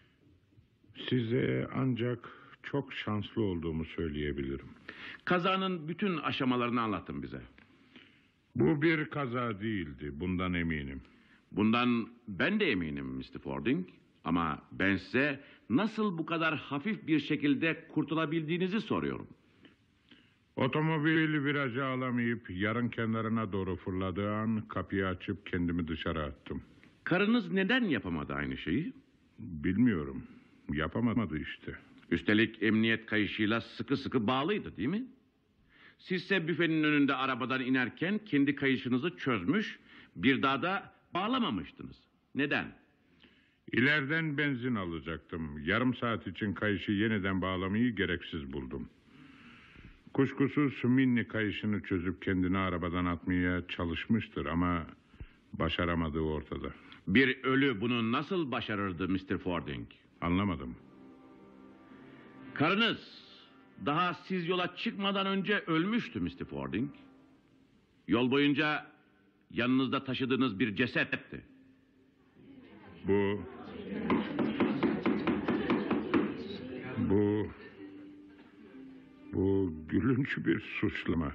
Size ancak çok şanslı olduğumu söyleyebilirim. Kazanın bütün aşamalarını anlatın bize. Bu bir kaza değildi, bundan eminim. Bundan ben de eminim mister Fording. Ama ben size nasıl bu kadar hafif bir şekilde kurtulabildiğinizi soruyorum. Otomobil virajı alamayıp yarın kenarına doğru fırladığı an kapıyı açıp kendimi dışarı attım. Karınız neden yapamadı aynı şeyi? Bilmiyorum. Yapamadı işte. Üstelik emniyet kayışıyla sıkı sıkı bağlıydı, değil mi? Sizse büfenin önünde arabadan inerken kendi kayışınızı çözmüş, bir daha da bağlamamıştınız. Neden? İleriden benzin alacaktım. Yarım saat için kayışı yeniden bağlamayı gereksiz buldum. Kuşkusuz Minnie kayışını çözüp kendini arabadan atmaya çalışmıştır ama başaramadığı ortada. Bir ölü bunu nasıl başarırdı mister Fording? Anlamadım. Karınız daha siz yola çıkmadan önce ölmüştü mister Fording. Yol boyunca yanınızda taşıdığınız bir cesetti. Bu... Bu... Bu gülünç bir suçlama.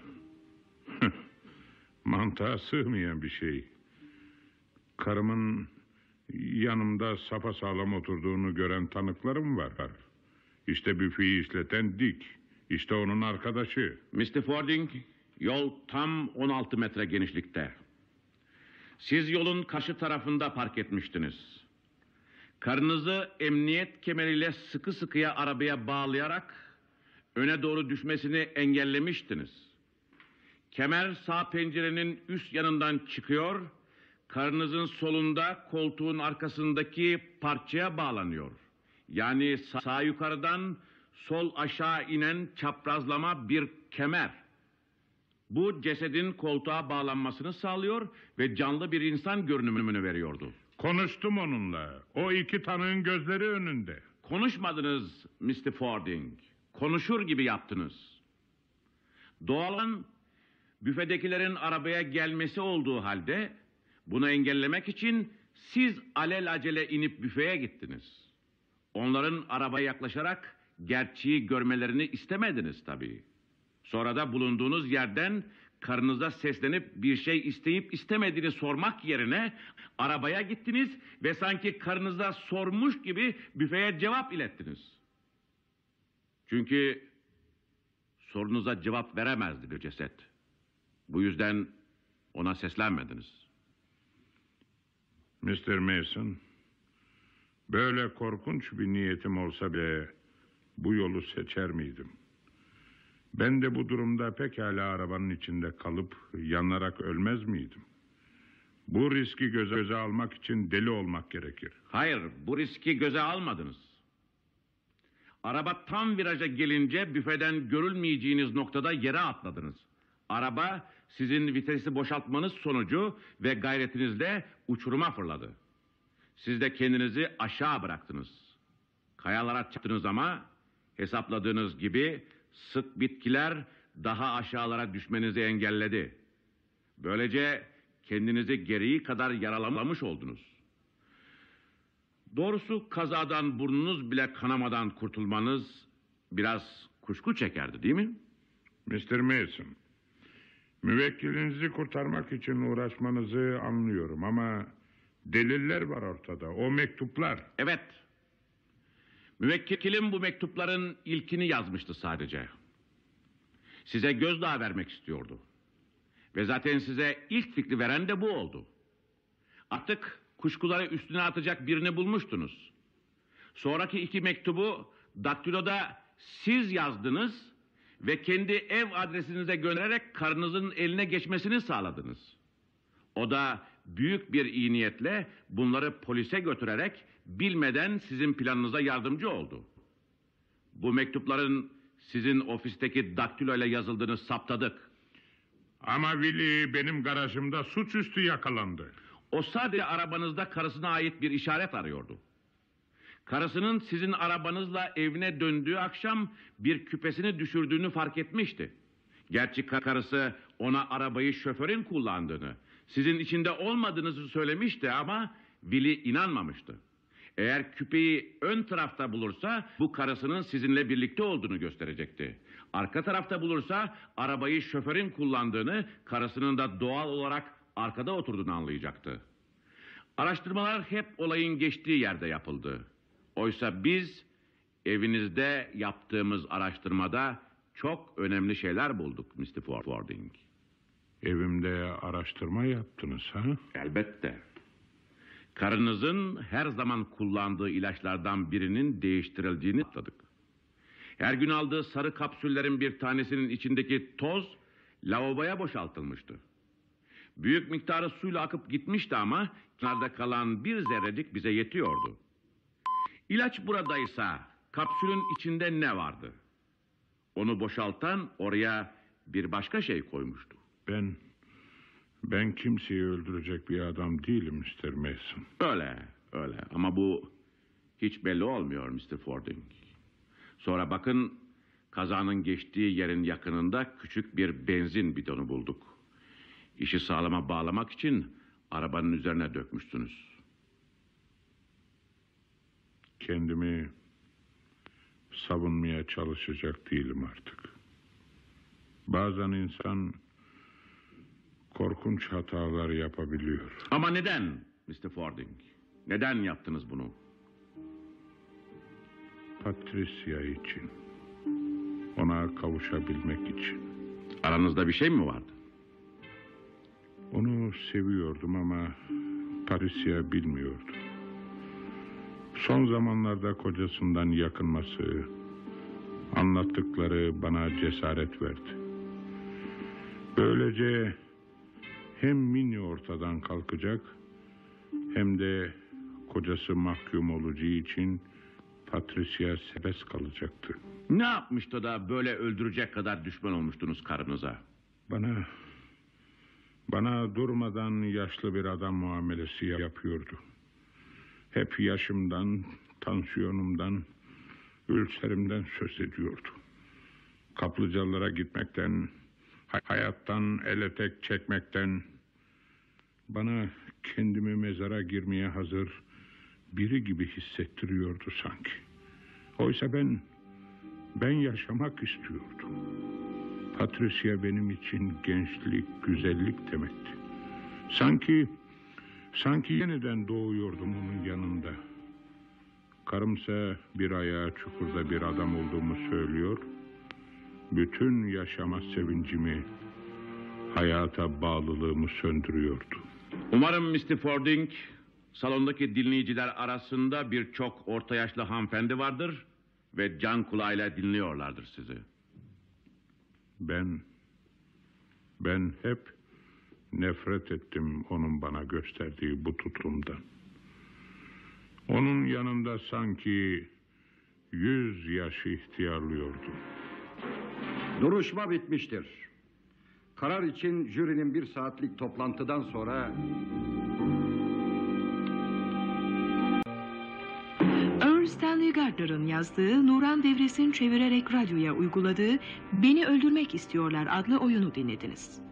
Mantığa sığmayan bir şey. Karımın yanımda sapasağlam oturduğunu gören tanıklarım var. İşte büfeyi işleten Dick. İşte onun arkadaşı. mister Fording, yol tam on altı metre genişlikte. Siz yolun karşı tarafında park etmiştiniz. Karınızı emniyet kemeriyle sıkı sıkıya arabaya bağlayarak öne doğru düşmesini engellemiştiniz. Kemer sağ pencerenin üst yanından çıkıyor, karnınızın solunda koltuğun arkasındaki parçaya bağlanıyor. Yani sağ yukarıdan sol aşağı inen çaprazlama bir kemer. Bu cesedin koltuğa bağlanmasını sağlıyor ve canlı bir insan görünümünü veriyordu. Konuştum onunla. O iki tanığın gözleri önünde. Konuşmadınız mister Fording. Konuşur gibi yaptınız. Doğalan büfedekilerin arabaya gelmesi olduğu halde bunu engellemek için siz alelacele inip büfeye gittiniz. Onların arabaya yaklaşarak gerçeği görmelerini istemediniz tabii. Sonra da bulunduğunuz yerden karınıza seslenip bir şey isteyip istemediğini sormak yerine arabaya gittiniz ve sanki karınıza sormuş gibi büfeye cevap ilettiniz. Çünkü sorunuza cevap veremezdi bir ceset. Bu yüzden ona seslenmediniz. mister Mason, böyle korkunç bir niyetim olsa bile bu yolu seçer miydim? Ben de bu durumda pekala arabanın içinde kalıp yanarak ölmez miydim? Bu riski göze, göze almak için deli olmak gerekir. Hayır, bu riski göze almadınız. Araba tam viraja gelince büfeden görülmeyeceğiniz noktada yere atladınız. Araba sizin vitesi boşaltmanız sonucu ve gayretinizle uçuruma fırladı. Siz de kendinizi aşağı bıraktınız. Kayalara çarptınız ama hesapladığınız gibi sık bitkiler daha aşağılara düşmenizi engelledi. Böylece kendinizi gereği kadar yaralamış oldunuz. Doğrusu kazadan burnunuz bile kanamadan kurtulmanız biraz kuşku çekerdi değil mi? mister Mason, müvekkilinizi kurtarmak için uğraşmanızı anlıyorum ama deliller var ortada, o mektuplar. Evet. Müvekkilim bu mektupların ilkini yazmıştı sadece. Size gözdağı vermek istiyordu. Ve zaten size ilk fikri veren de bu oldu. Artık kuşkuları üstüne atacak birini bulmuştunuz. Sonraki iki mektubu daktiloda siz yazdınız ve kendi ev adresinize göndererek karınızın eline geçmesini sağladınız. O da büyük bir iyi niyetle bunları polise götürerek bilmeden sizin planınıza yardımcı oldu. Bu mektupların sizin ofisteki daktilo ile yazıldığını saptadık. Ama Willie benim garajımda suçüstü yakalandı. O sadece arabanızda karısına ait bir işaret arıyordu. Karısının sizin arabanızla evine döndüğü akşam bir küpesini düşürdüğünü fark etmişti. Gerçi karısı ona arabayı şoförün kullandığını, sizin içinde olmadığınızı söylemişti ama Willie inanmamıştı. Eğer küpeyi ön tarafta bulursa bu karısının sizinle birlikte olduğunu gösterecekti. Arka tarafta bulursa arabayı şoförün kullandığını, karısının da doğal olarak arkada oturduğunu anlayacaktı. Araştırmalar hep olayın geçtiği yerde yapıldı. Oysa biz evinizde yaptığımız araştırmada çok önemli şeyler bulduk mister Fording. Evimde araştırma yaptınız ha? Elbette. Karınızın her zaman kullandığı ilaçlardan birinin değiştirildiğini atladık. Her gün aldığı sarı kapsüllerin bir tanesinin içindeki toz lavaboya boşaltılmıştı. Büyük miktarı suyla akıp gitmişti ama kenarda kalan bir zerrecik bize yetiyordu. İlaç buradaysa kapsülün içinde ne vardı? Onu boşaltan oraya bir başka şey koymuştu. Ben, ben kimseyi öldürecek bir adam değilim mister Mason. Öyle, öyle ama bu hiç belli olmuyor mister Fording. Sonra bakın kazanın geçtiği yerin yakınında küçük bir benzin bidonu bulduk. İşi sağlama bağlamak için arabanın üzerine dökmüşsünüz. Kendimi savunmaya çalışacak değilim artık. Bazen insan korkunç hatalar yapabiliyor. Ama neden mister Fording? Neden yaptınız bunu? Patricia için. Ona kavuşabilmek için. Aranızda bir şey mi vardı? Onu seviyordum ama Patricia bilmiyordu. Son zamanlarda kocasından yakınması, anlattıkları bana cesaret verdi. Böylece hem Minnie ortadan kalkacak, hem de kocası mahkum olacağı için Patricia serbest kalacaktı. Ne yapmıştı da böyle öldürecek kadar düşman olmuştunuz karınıza? Bana, bana durmadan yaşlı bir adam muamelesi yapıyordu. Hep yaşımdan, tansiyonumdan, ülserimden söz ediyordu. Kaplıcalara gitmekten, hayattan el etek çekmekten, bana kendimi mezara girmeye hazır biri gibi hissettiriyordu sanki. Oysa ben, ben yaşamak istiyordum. Patricia benim için gençlik, güzellik demekti. Sanki, sanki yeniden doğuyordum onun yanında. Karımsa bir ayağı çukurda bir adam olduğumu söylüyor. Bütün yaşama sevincimi, hayata bağlılığımı söndürüyordu. Umarım mister Fording, salondaki dinleyiciler arasında birçok orta yaşlı hanımefendi vardır ve can kulağıyla dinliyorlardır sizi. Ben, ben hep nefret ettim onun bana gösterdiği bu tutumdan. Onun yanında sanki yüz yaş ihtiyarlıyordu. Duruşma bitmiştir. Karar için jürinin bir saatlik toplantıdan sonra... Earl Stanley Gardner'ın yazdığı, Nuran Devres'in çevirerek radyoya uyguladığı Beni Öldürmek İstiyorlar adlı oyunu dinlediniz.